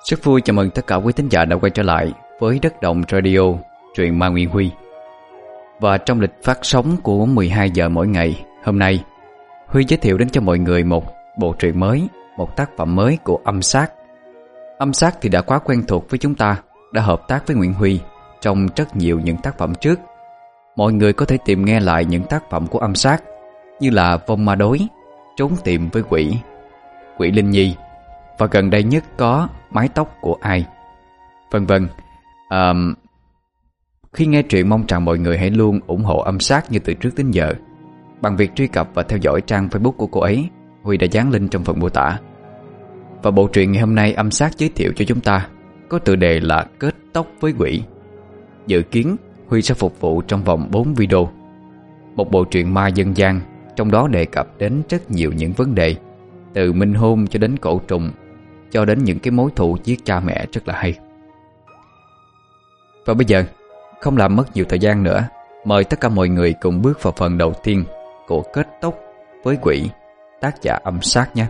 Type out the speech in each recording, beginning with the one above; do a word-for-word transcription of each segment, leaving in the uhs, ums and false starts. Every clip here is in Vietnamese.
Rất vui chào mừng tất cả quý thính giả đã quay trở lại với Đất Động Radio, truyện Ma Nguyên Huy. Và trong lịch phát sóng của mười hai giờ mỗi ngày, hôm nay Huy giới thiệu đến cho mọi người một bộ truyện mới, một tác phẩm mới của Âm Sát. Âm Sát thì đã quá quen thuộc với chúng ta, đã hợp tác với Nguyễn Huy trong rất nhiều những tác phẩm trước. Mọi người có thể tìm nghe lại những tác phẩm của Âm Sát như là Vong Ma Đối, Trốn Tìm với Quỷ, Quỷ Linh Nhi, và gần đây nhất có Mái Tóc Của Ai, vân vân. à, Khi nghe truyện mong rằng mọi người hãy luôn ủng hộ Âm Sát như từ trước đến giờ bằng việc truy cập và theo dõi trang Facebook của cô ấy. Huy đã dán link trong phần mô tả. Và bộ truyện ngày hôm nay Âm Sát giới thiệu cho chúng ta có tựa đề là Kết Tóc Với Quỷ. Dự kiến Huy sẽ phục vụ trong vòng bốn video. Một bộ truyện ma dân gian, trong đó đề cập đến rất nhiều những vấn đề, từ minh hôn cho đến cổ trùng, cho đến những cái mối thù giết cha mẹ rất là hay. Và bây giờ, không làm mất nhiều thời gian nữa, mời tất cả mọi người cùng bước vào phần đầu tiên của Kết Tóc Với Quỷ, tác giả Âm Sát nhé.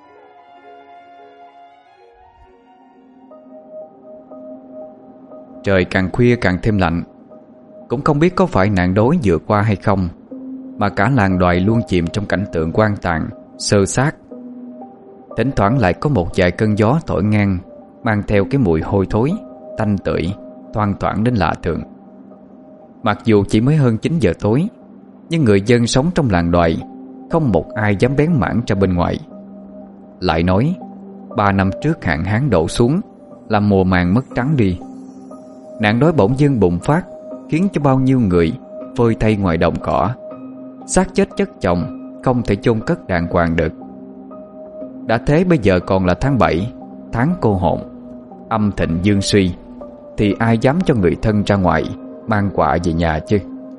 Trời càng khuya càng thêm lạnh. Cũng không biết có phải nạn đói vừa qua hay không, mà cả làng đoài luôn chìm trong cảnh tượng hoang tàn, xơ xác. Thỉnh thoảng lại có một vài cơn gió thổi ngang, mang theo cái mùi hôi thối, tanh tưởi, thoang thoảng đến lạ thường. Mặc dù chỉ mới hơn chín giờ tối, nhưng người dân sống trong làng đoài không một ai dám bén mảng ra bên ngoài. Lại nói, ba năm trước hạn hán đổ xuống, làm mùa màng mất trắng đi. Nạn đói bỗng dưng bùng phát, khiến cho bao nhiêu người phơi thay ngoài đồng cỏ. Xác chết chất chồng, không thể chôn cất đàng hoàng được. Đã thế bây giờ còn là tháng bảy, tháng cô hồn, âm thịnh dương suy, thì ai dám cho người thân ra ngoài mang quà về nhà chứ?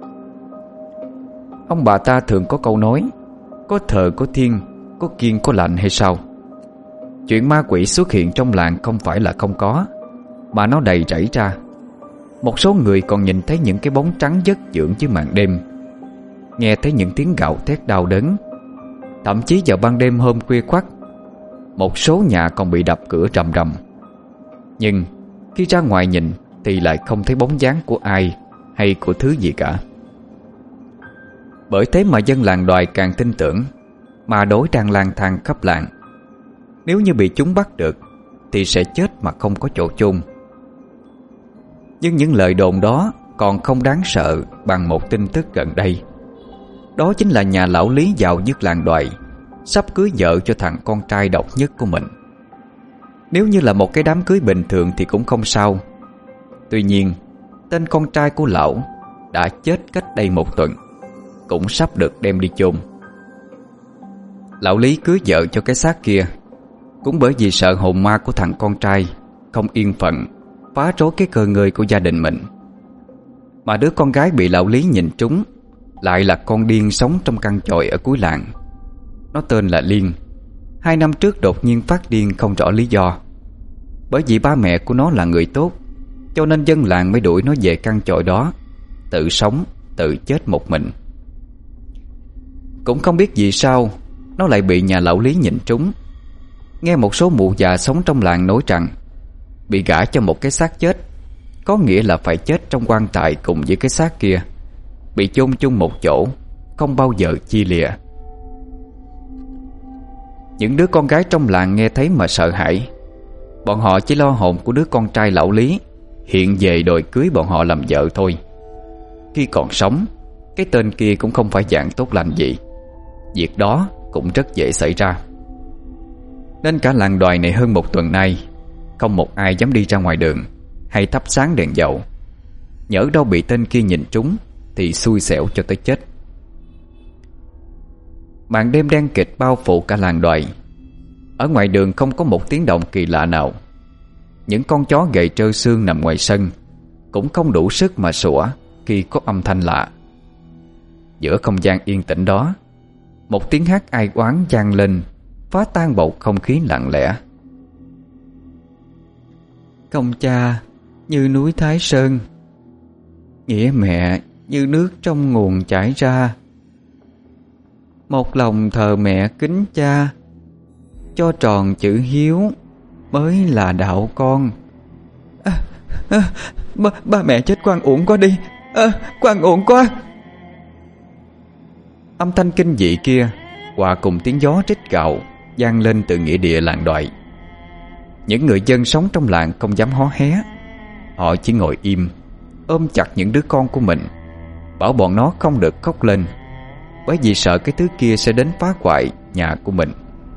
Ông bà ta thường có câu nói, có thờ có thiên, có kiêng có lạnh hay sao? Chuyện ma quỷ xuất hiện trong làng không phải là không có, mà nó đầy rẫy ra. Một số người còn nhìn thấy những cái bóng trắng vất vưởng dưới màn đêm, nghe thấy những tiếng gào thét đau đớn. Thậm chí vào ban đêm hôm khuya khoắt, một số nhà còn bị đập cửa rầm rầm. Nhưng khi ra ngoài nhìn thì lại không thấy bóng dáng của ai hay của thứ gì cả. Bởi thế mà dân làng đoài càng tin tưởng ma đối đang lang thang khắp làng. Nếu như bị chúng bắt được thì sẽ chết mà không có chỗ chôn. Nhưng những lời đồn đó còn không đáng sợ bằng một tin tức gần đây. Đó chính là nhà lão Lý giàu nhất làng đoài sắp cưới vợ cho thằng con trai độc nhất của mình. Nếu như là một cái đám cưới bình thường thì cũng không sao. Tuy nhiên, tên con trai của lão đã chết cách đây một tuần, cũng sắp được đem đi chôn. Lão Lý cưới vợ cho cái xác kia cũng bởi vì sợ hồn ma của thằng con trai không yên phận phá rối cái cơ ngơi của gia đình mình. Mà đứa con gái bị lão Lý nhìn trúng lại là con điên sống trong căn chòi ở cuối làng. Nó tên là Liên. Hai năm trước đột nhiên phát điên không rõ lý do. Bởi vì ba mẹ của nó là người tốt, cho nên dân làng mới đuổi nó về căn chòi đó, tự sống, tự chết một mình. Cũng không biết vì sao nó lại bị nhà lão Lý nhìn trúng. Nghe một số mụ già sống trong làng nói rằng bị gả cho một cái xác chết có nghĩa là phải chết trong quan tài cùng với cái xác kia, bị chôn chung một chỗ, không bao giờ chia lìa. Những đứa con gái trong làng nghe thấy mà sợ hãi. Bọn họ chỉ lo hồn của đứa con trai lão Lý hiện về đòi cưới bọn họ làm vợ thôi. Khi còn sống, cái tên kia cũng không phải dạng tốt lành gì. Việc đó cũng rất dễ xảy ra. Nên cả làng đoài này hơn một tuần nay không một ai dám đi ra ngoài đường hay thắp sáng đèn dầu. Nhỡ đâu bị tên kia nhìn trúng thì xui xẻo cho tới chết. Màn đêm đen kịt bao phủ cả làng đoài. Ở ngoài đường không có một tiếng động kỳ lạ nào. Những con chó gầy trơ xương nằm ngoài sân cũng không đủ sức mà sủa khi có âm thanh lạ. Giữa không gian yên tĩnh đó, một tiếng hát ai oán vang lên, phá tan bầu không khí lặng lẽ. Công cha như núi Thái Sơn, nghĩa mẹ như nước trong nguồn chảy ra. Một lòng thờ mẹ kính cha, cho tròn chữ hiếu, mới là đạo con. à, à, ba, ba mẹ chết oan uổng quá đi, à, oan uổng quá. Âm thanh kinh dị kia hòa cùng tiếng gió rít gào vang lên từ nghĩa địa làng Đoại. Những người dân sống trong làng không dám hó hé. Họ chỉ ngồi im, ôm chặt những đứa con của mình, bảo bọn nó không được khóc lên, bởi vì sợ cái thứ kia sẽ đến phá hoại nhà của mình.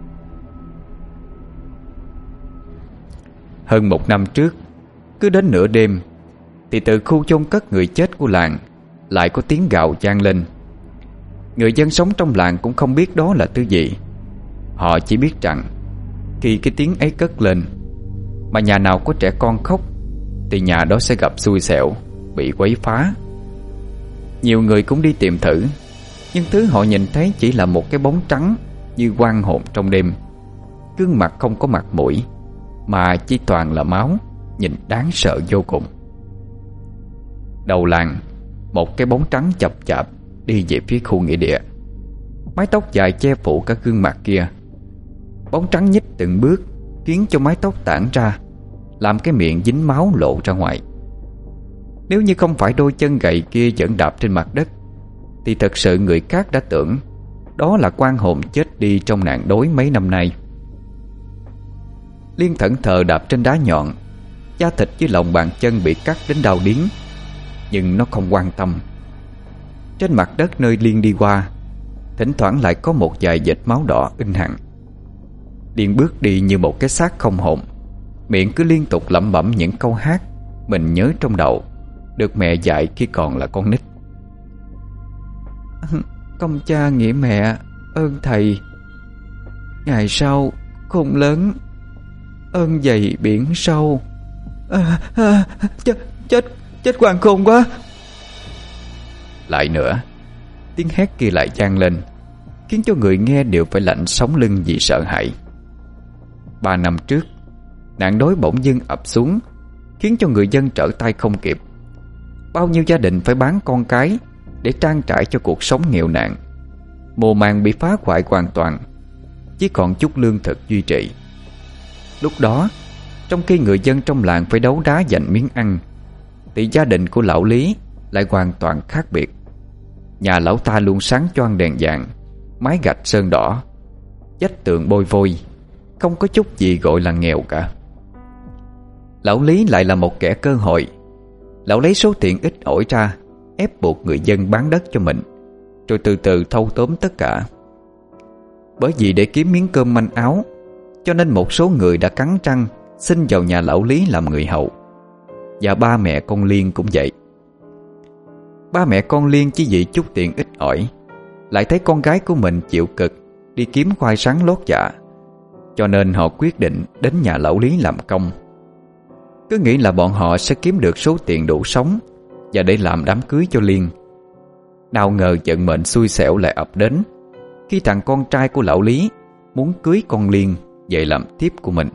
Hơn một năm trước, cứ đến nửa đêm thì từ khu chôn cất người chết của làng lại có tiếng gào vang lên. Người dân sống trong làng cũng không biết đó là thứ gì. Họ chỉ biết rằng khi cái tiếng ấy cất lên, mà nhà nào có trẻ con khóc thì nhà đó sẽ gặp xui xẻo, bị quấy phá. Nhiều người cũng đi tìm thử, nhưng thứ họ nhìn thấy chỉ là một cái bóng trắng như oan hồn trong đêm. Gương mặt không có mặt mũi, mà chỉ toàn là máu, nhìn đáng sợ vô cùng. Đầu làng, một cái bóng trắng chập chạp đi về phía khu nghĩa địa. Mái tóc dài che phủ cả gương mặt kia. Bóng trắng nhích từng bước, khiến cho mái tóc tản ra, làm cái miệng dính máu lộ ra ngoài. Nếu như không phải đôi chân gầy kia vẫn đạp trên mặt đất, thì thật sự người khác đã tưởng đó là oan hồn chết đi trong nạn đói mấy năm nay. Liên thẫn thờ đạp trên đá nhọn, da thịt với lòng bàn chân bị cắt đến đau điếng, nhưng nó không quan tâm. Trên mặt đất nơi Liên đi qua, thỉnh thoảng lại có một vài vệt máu đỏ in hằn. Liên bước đi như một cái xác không hồn, miệng cứ liên tục lẩm bẩm những câu hát mình nhớ trong đầu, được mẹ dạy khi còn là con nít. Công cha nghĩa mẹ, ơn thầy. Ngày sau khôn lớn, ơn dày biển sâu. à, à, Chết chết chết quan khôn quá. Lại nữa, tiếng hét kia lại vang lên, khiến cho người nghe đều phải lạnh sống lưng vì sợ hãi. Ba năm trước, nạn đói bỗng dưng ập xuống, khiến cho người dân trở tay không kịp. Bao nhiêu gia đình phải bán con cái để trang trải cho cuộc sống nghèo nàn. Mùa màng bị phá hoại hoàn toàn, chỉ còn chút lương thực duy trì. Lúc đó, trong khi người dân trong làng phải đấu đá giành miếng ăn, thì gia đình của lão Lý lại hoàn toàn khác biệt. Nhà lão ta luôn sáng choang đèn vàng, mái gạch sơn đỏ, vách tường bôi vôi, không có chút gì gọi là nghèo cả. Lão Lý lại là một kẻ cơ hội. Lão lấy số tiền ít ỏi ra, ép buộc người dân bán đất cho mình, rồi từ từ thâu tóm tất cả. Bởi vì để kiếm miếng cơm manh áo, cho nên một số người đã cắn răng xin vào nhà lão Lý làm người hầu. Và ba mẹ con Liên cũng vậy. Ba mẹ con Liên chỉ vì chút tiền ít ỏi, lại thấy con gái của mình chịu cực đi kiếm khoai sắn lót dạ, cho nên họ quyết định đến nhà lão Lý làm công. Cứ nghĩ là bọn họ sẽ kiếm được số tiền đủ sống và để làm đám cưới cho Liên. Nào ngờ vận mệnh xui xẻo lại ập đến, khi thằng con trai của lão Lý muốn cưới con Liên về làm thiếp của mình.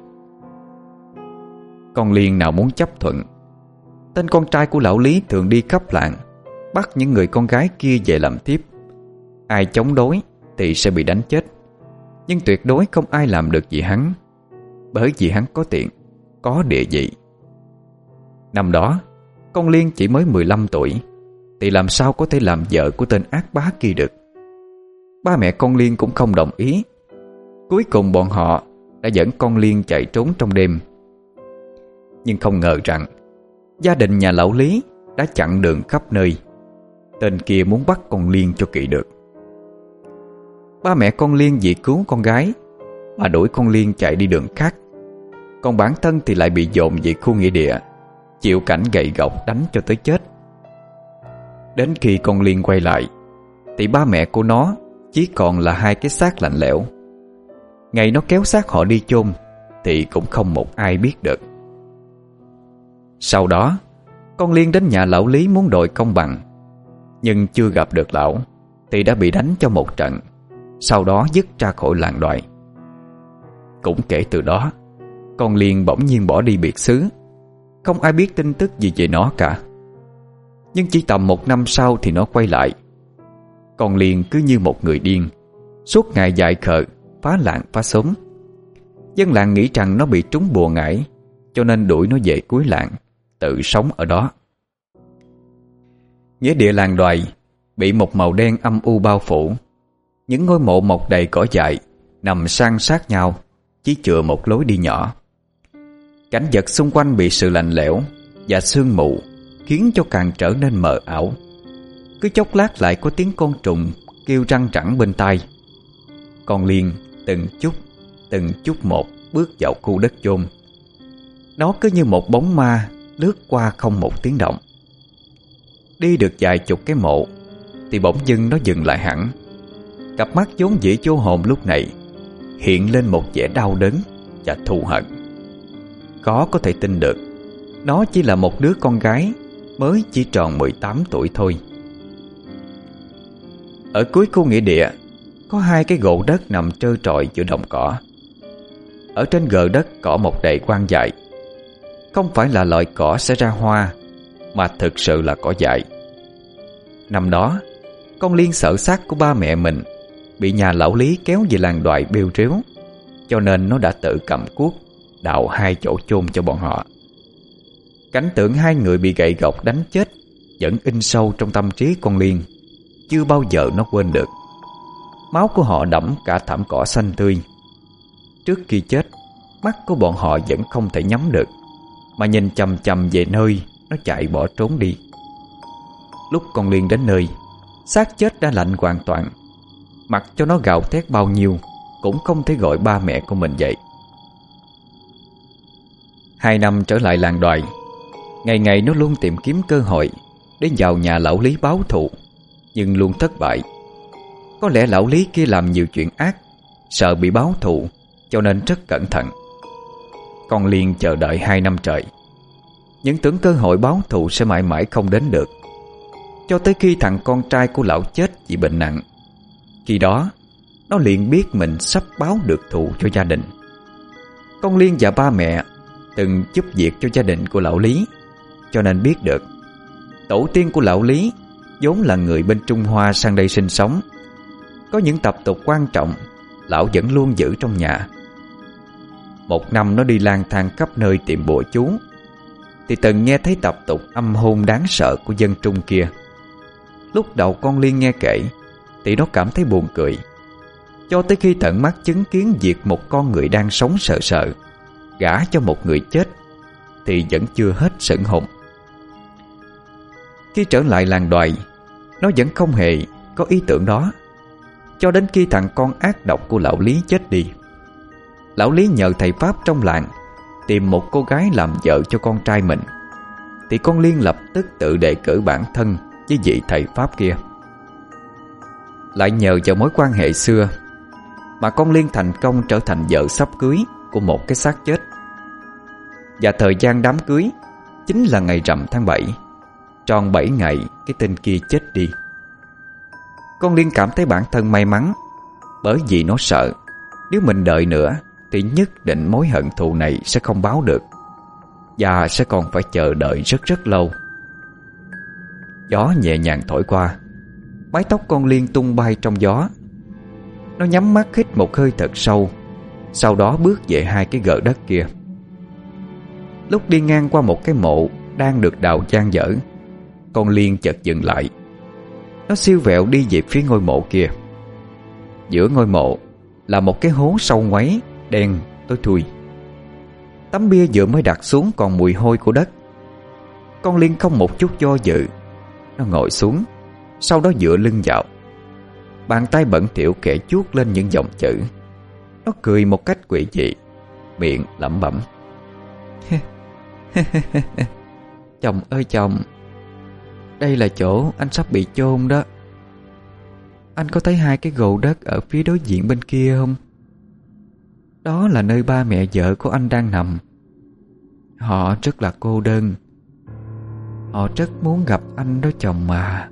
Con Liên nào muốn chấp thuận. Tên con trai của lão Lý thường đi khắp làng, bắt những người con gái kia về làm thiếp. Ai chống đối thì sẽ bị đánh chết, nhưng tuyệt đối không ai làm được gì hắn, bởi vì hắn có tiền, có địa vị. Năm đó, con Liên chỉ mới mười lăm tuổi, thì làm sao có thể làm vợ của tên ác bá kia được. Ba mẹ con Liên cũng không đồng ý. Cuối cùng bọn họ đã dẫn con Liên chạy trốn trong đêm. Nhưng không ngờ rằng gia đình nhà lão Lý đã chặn đường khắp nơi. Tên kia muốn bắt con Liên cho kỵ được. Ba mẹ con Liên vì cứu con gái mà đuổi con Liên chạy đi đường khác, còn bản thân thì lại bị dồn về khu nghĩa địa, chịu cảnh gậy gộc đánh cho tới chết. Đến khi con Liên quay lại, thì ba mẹ của nó chỉ còn là hai cái xác lạnh lẽo. Ngày nó kéo xác họ đi chôn thì cũng không một ai biết được. Sau đó, con Liên đến nhà lão Lý muốn đòi công bằng, nhưng chưa gặp được lão thì đã bị đánh cho một trận, sau đó dứt ra khỏi làng Đoại. Cũng kể từ đó, con Liên bỗng nhiên bỏ đi biệt xứ, không ai biết tin tức gì về nó cả. Nhưng chỉ tầm một năm sau thì nó quay lại. Con Liên cứ như một người điên, suốt ngày dại khờ, phá làng phá xóm. Dân làng nghĩ rằng nó bị trúng bùa ngải, cho nên đuổi nó về cuối làng, tự sống ở đó. Nghĩa địa làng Đoài bị một màu đen âm u bao phủ. Những ngôi mộ mọc đầy cỏ dại nằm san sát nhau, chỉ chừa một lối đi nhỏ. Cảnh vật xung quanh bị sự lạnh lẽo và sương mù khiến cho càng trở nên mờ ảo. Cứ chốc lát lại có tiếng côn trùng kêu răng rẳng bên tai. Con Liên từng chút từng chút một bước vào khu đất chôn. Nó cứ như một bóng ma lướt qua không một tiếng động. Đi được vài chục cái mộ thì bỗng dưng nó dừng lại hẳn. Cặp mắt vốn dĩ vô hồn lúc này hiện lên một vẻ đau đớn và thù hận. Khó có thể tin được nó chỉ là một đứa con gái mới chỉ tròn mười tám tuổi thôi. Ở cuối khu nghĩa địa có hai cái gộ đất nằm trơ trọi giữa đồng cỏ. Ở trên gờ đất cỏ mọc đầy quang dại. Không phải là loại cỏ sẽ ra hoa, mà thực sự là cỏ dại. Năm đó, con Liên sợ xác của ba mẹ mình bị nhà lão Lý kéo về làng Đoài bêu trếu, cho nên nó đã tự cầm cuốc đào hai chỗ chôn cho bọn họ. Cảnh tượng hai người bị gậy gộc đánh chết vẫn in sâu trong tâm trí con Liên, chưa bao giờ nó quên được. Máu của họ đẫm cả thảm cỏ xanh tươi. Trước khi chết, mắt của bọn họ vẫn không thể nhắm được, mà nhìn chằm chằm về nơi nó chạy bỏ trốn đi. Lúc con Liên đến nơi, xác chết đã lạnh hoàn toàn. Mặc cho nó gào thét bao nhiêu cũng không thể gọi ba mẹ của mình dậy. Hai năm trở lại làng Đoài, ngày ngày nó luôn tìm kiếm cơ hội để vào nhà lão Lý báo thù, nhưng luôn thất bại. Có lẽ lão Lý kia làm nhiều chuyện ác, sợ bị báo thù, cho nên rất cẩn thận. Con Liên chờ đợi hai năm trời, những tưởng cơ hội báo thù sẽ mãi mãi không đến được, cho tới khi thằng con trai của lão chết vì bệnh nặng. Khi đó nó liền biết mình sắp báo được thù cho gia đình. Con Liên và ba mẹ từng giúp việc cho gia đình của lão Lý, cho nên biết được tổ tiên của lão Lý vốn là người bên Trung Hoa sang đây sinh sống. Có những tập tục quan trọng lão vẫn luôn giữ trong nhà. Một năm nó đi lang thang khắp nơi tìm bùa chú, thì từng nghe thấy tập tục âm hôn đáng sợ của dân Trung kia. Lúc đầu con Liên nghe kể thì nó cảm thấy buồn cười, cho tới khi tận mắt chứng kiến việc một con người đang sống sợ sợ gả cho một người chết thì vẫn chưa hết sửng hồn. Khi trở lại làng Đoài, nó vẫn không hề có ý tưởng đó, cho đến khi thằng con ác độc của lão Lý chết đi. Lão Lý nhờ thầy Pháp trong làng tìm một cô gái làm vợ cho con trai mình, thì con Liên lập tức tự đề cử bản thân với vị thầy Pháp kia. Lại nhờ vào mối quan hệ xưa mà con Liên thành công trở thành vợ sắp cưới của một cái xác chết. Và thời gian đám cưới chính là ngày rằm tháng bảy, tròn bảy ngày cái tên kia chết đi. Con Liên cảm thấy bản thân may mắn, bởi vì nó sợ nếu mình đợi nữa thì nhất định mối hận thù này sẽ không báo được, và sẽ còn phải chờ đợi rất rất lâu. Gió nhẹ nhàng thổi qua, mái tóc con Liên tung bay trong gió. Nó nhắm mắt hít một hơi thật sâu, sau đó bước về hai cái gờ đất kia. Lúc đi ngang qua một cái mộ đang được đào dang dở, con Liên chợt dừng lại. Nó siêu vẹo đi về phía ngôi mộ kia. Giữa ngôi mộ là một cái hố sâu ngoáy đen tối thui. Tấm bia vừa mới đặt xuống còn mùi hôi của đất. Con Liên không một chút do dự, nó ngồi xuống, sau đó dựa lưng vào. Bàn tay bẩn thỉu kẻ chuốt lên những dòng chữ. Nó cười một cách quỷ dị, miệng lẩm bẩm: chồng ơi chồng, đây là chỗ anh sắp bị chôn đó. Anh có thấy hai cái gồ đất ở phía đối diện bên kia không? Đó là nơi ba mẹ vợ của anh đang nằm. Họ rất là cô đơn. Họ rất muốn gặp anh đó chồng mà.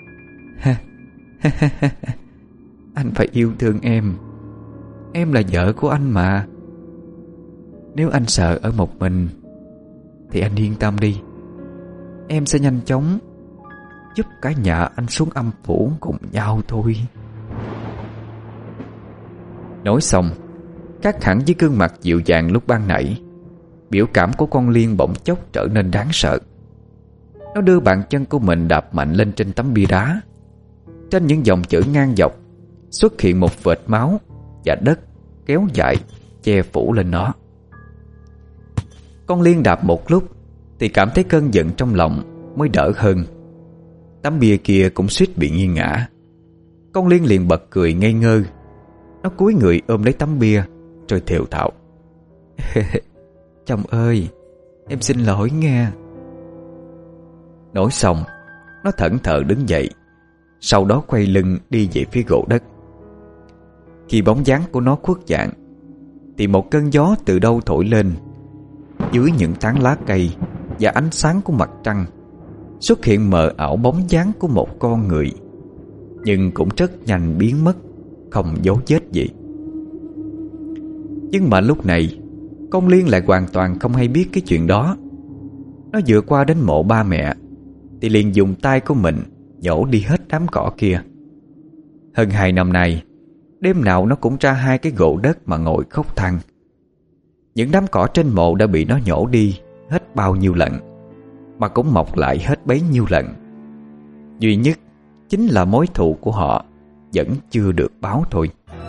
Anh phải yêu thương em. Em là vợ của anh mà. Nếu anh sợ ở một mình thì anh yên tâm đi, em sẽ nhanh chóng giúp cả nhà anh xuống âm phủ cùng nhau thôi. Nói xong, Khác hẳn với gương mặt dịu dàng lúc ban nãy, biểu cảm của con Liên bỗng chốc trở nên đáng sợ. Nó đưa bàn chân của mình đạp mạnh lên trên tấm bia đá. Trên những dòng chữ ngang dọc xuất hiện một vệt máu và đất kéo dài che phủ lên nó. Con Liên đạp một lúc thì cảm thấy cơn giận trong lòng mới đỡ hơn. Tấm bia kia cũng suýt bị nghiêng ngã. Con Liên liền bật cười ngây ngơ. Nó cúi người ôm lấy tấm bia rồi thều thào: "Chồng ơi, em xin lỗi nghe." Nói xong, nó thẫn thờ đứng dậy, sau đó quay lưng đi về phía gỗ đất. Khi bóng dáng của nó khuất dạng thì một cơn gió từ đâu thổi lên. Dưới những tán lá cây và ánh sáng của mặt trăng xuất hiện mờ ảo bóng dáng của một con người, nhưng cũng rất nhanh biến mất, không dấu vết gì. Nhưng mà lúc này con Liên lại hoàn toàn không hay biết cái chuyện đó. Nó vừa qua đến mộ ba mẹ thì liền dùng tay của mình nhổ đi hết đám cỏ kia. Hơn hai năm nay, đêm nào nó cũng ra hai cái gỗ đất mà ngồi khóc than. Những đám cỏ trên mộ đã bị nó nhổ đi hết bao nhiêu lần, mà cũng mọc lại hết bấy nhiêu lần. Duy nhất chính là mối thù của họ vẫn chưa được báo thôi.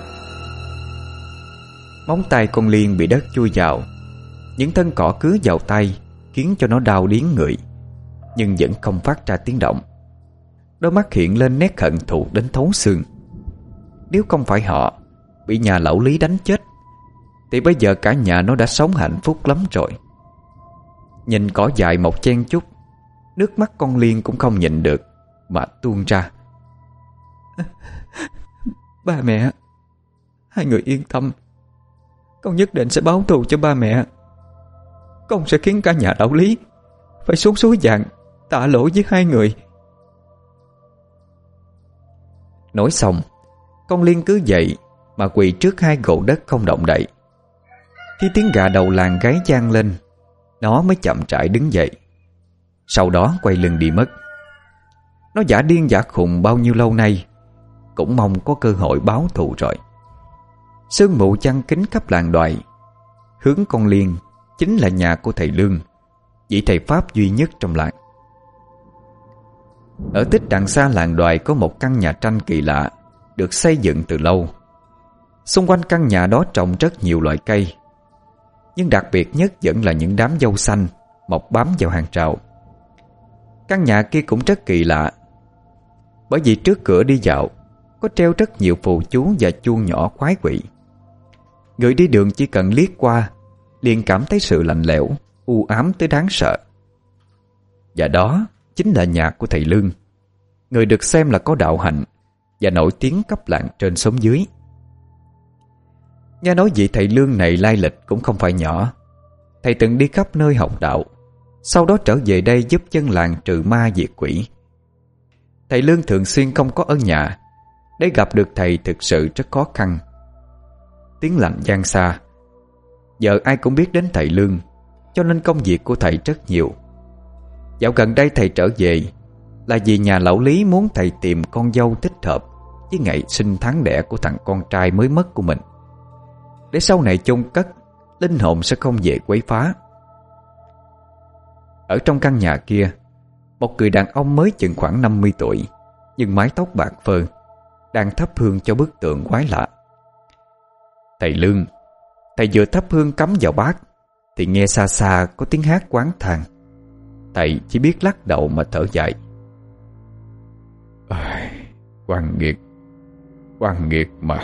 Móng tay con Liên bị đất chui vào, những thân cỏ cứa vào tay khiến cho nó đau điếng người, nhưng vẫn không phát ra tiếng động. Đôi mắt hiện lên nét hận thù đến thấu xương. Nếu không phải họ bị nhà lão Lý đánh chết thì bây giờ cả nhà nó đã sống hạnh phúc lắm rồi. Nhìn cỏ dại mọc chen chúc, nước mắt con Liên cũng không nhịn được mà tuôn ra. "Ba mẹ, hai người yên tâm. Con nhất định sẽ báo thù cho ba mẹ. Con sẽ khiến cả nhà lão Lý phải xuống suối vàng tạ lỗi với hai người." Nói xong, con Liên cứ dậy mà quỳ trước hai gỗ đất không động đậy. Khi tiếng gà đầu làng gáy vang lên, nó mới chậm rãi đứng dậy, sau đó quay lưng đi mất. Nó giả điên giả khùng bao nhiêu lâu nay, cũng mong có cơ hội báo thù rồi. Sương mù chăn kín khắp làng Đoài. Hướng con Liên chính là nhà của thầy Lương, vị thầy Pháp duy nhất trong làng. Ở tích đằng xa làng Đoài có một căn nhà tranh kỳ lạ, được xây dựng từ lâu. Xung quanh căn nhà đó trồng rất nhiều loại cây, nhưng đặc biệt nhất vẫn là những đám dâu xanh mọc bám vào hàng rào. Căn nhà kia cũng rất kỳ lạ, bởi vì trước cửa đi vào có treo rất nhiều phù chú và chuông nhỏ quái quỷ. Người đi đường chỉ cần liếc qua liền cảm thấy sự lạnh lẽo, u ám tới đáng sợ. Và đó chính là nhà của thầy Lương, người được xem là có đạo hạnh và nổi tiếng cấp làng trên xóm dưới. Nghe nói vị thầy Lương này lai lịch cũng không phải nhỏ. Thầy từng đi khắp nơi học đạo, sau đó trở về đây giúp dân làng trừ ma diệt quỷ. Thầy Lương thường xuyên không có ở nhà, để gặp được thầy thực sự rất khó khăn. Tiếng lành vang xa, giờ ai cũng biết đến thầy Lương, cho nên công việc của thầy rất nhiều. Dạo gần đây thầy trở về là vì nhà lão Lý muốn thầy tìm con dâu thích hợp với ngày sinh tháng đẻ của thằng con trai mới mất của mình, để sau này chôn cất, linh hồn sẽ không về quấy phá. Ở trong căn nhà kia, một người đàn ông mới chừng khoảng năm mươi tuổi, nhưng mái tóc bạc phơ, đang thắp hương cho bức tượng quái lạ. Thầy Lương, thầy vừa thắp hương cắm vào bát thì nghe xa xa có tiếng hát oán than. Thầy chỉ biết lắc đầu mà thở dài. Oan nghiệt, oan nghiệt mà.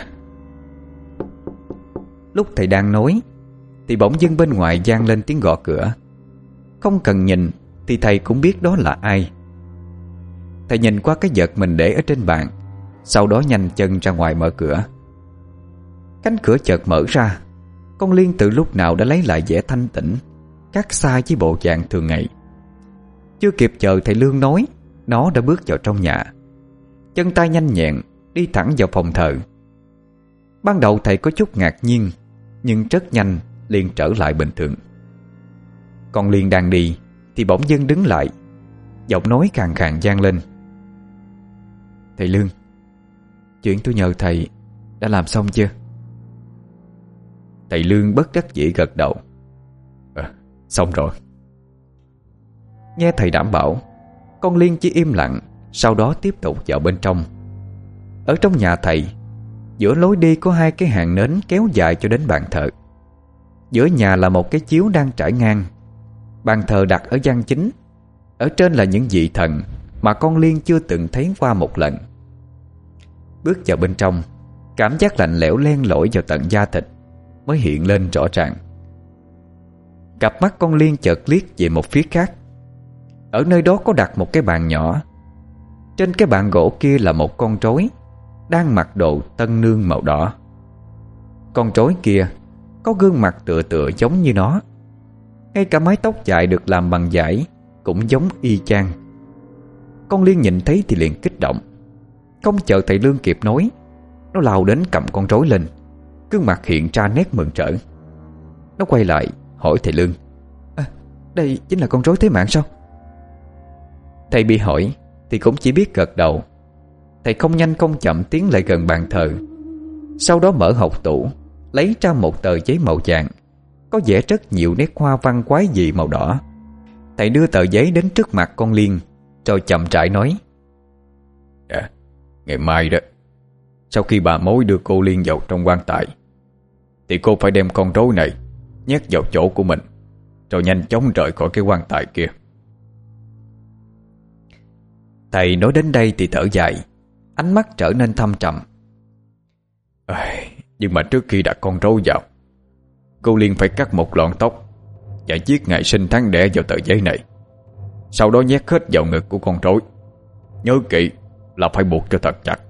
Lúc thầy đang nói thì bỗng dưng bên ngoài vang lên tiếng gõ cửa. Không cần nhìn thì thầy cũng biết đó là ai. Thầy nhìn qua cái vật mình để ở trên bàn, sau đó nhanh chân ra ngoài mở cửa. Cánh cửa chợt mở ra. Con Liên từ lúc nào đã lấy lại vẻ thanh tĩnh, khác xa với bộ dạng thường ngày. Chưa kịp chờ thầy Lương nói, nó đã bước vào trong nhà, chân tay nhanh nhẹn đi thẳng vào phòng thờ. Ban đầu thầy có chút ngạc nhiên, nhưng rất nhanh liền trở lại bình thường. Con Liên đang đi thì bỗng dưng đứng lại, giọng nói khàn khàn vang lên. Thầy Lương, chuyện tôi nhờ thầy đã làm xong chưa? Thầy Lương bất đắc dĩ gật đầu. À, xong rồi. Nghe thầy đảm bảo, con Liên chỉ im lặng, sau đó tiếp tục vào bên trong. Ở trong nhà thầy, giữa lối đi có hai cái hàng nến kéo dài cho đến bàn thờ. Giữa nhà là một cái chiếu đang trải ngang. Bàn thờ đặt ở gian chính. Ở trên là những vị thần mà con Liên chưa từng thấy qua một lần. Bước vào bên trong, cảm giác lạnh lẽo len lỏi vào tận da thịt mới hiện lên rõ ràng. Cặp mắt con Liên chợt liếc về một phía khác. Ở nơi đó có đặt một cái bàn nhỏ. Trên cái bàn gỗ kia là một con trối đang mặc đồ tân nương màu đỏ. Con trối kia có gương mặt tựa tựa giống như nó. Ngay cả mái tóc dài được làm bằng vải cũng giống y chang. Con Liên nhìn thấy thì liền kích động. Không chờ thầy Lương kịp nói, nó lao đến cầm con trối lên, gương mặt hiện ra nét mừng rỡ. Nó quay lại hỏi thầy Lương: à, đây chính là con trối thế mạng sao? Thầy bị hỏi thì cũng chỉ biết gật đầu. Thầy không nhanh không chậm tiến lại gần bàn thờ. Sau đó mở hộc tủ, lấy ra một tờ giấy màu vàng, có vẽ rất nhiều nét hoa văn quái dị màu đỏ. Thầy đưa tờ giấy đến trước mặt con Liên, rồi chậm rãi nói: Dạ, ngày mai đó, sau khi bà mối đưa cô Liên vào trong quan tài, thì cô phải đem con trối này nhét vào chỗ của mình, rồi nhanh chóng rời khỏi cái quan tài kia. Thầy nói đến đây thì thở dài, ánh mắt trở nên thâm trầm. À, nhưng mà trước khi đặt con trối vào, cô Liên phải cắt một lọn tóc và viết ngày sinh tháng đẻ vào tờ giấy này. Sau đó nhét hết vào ngực của con trối. Nhớ kỹ là phải buộc cho thật chặt.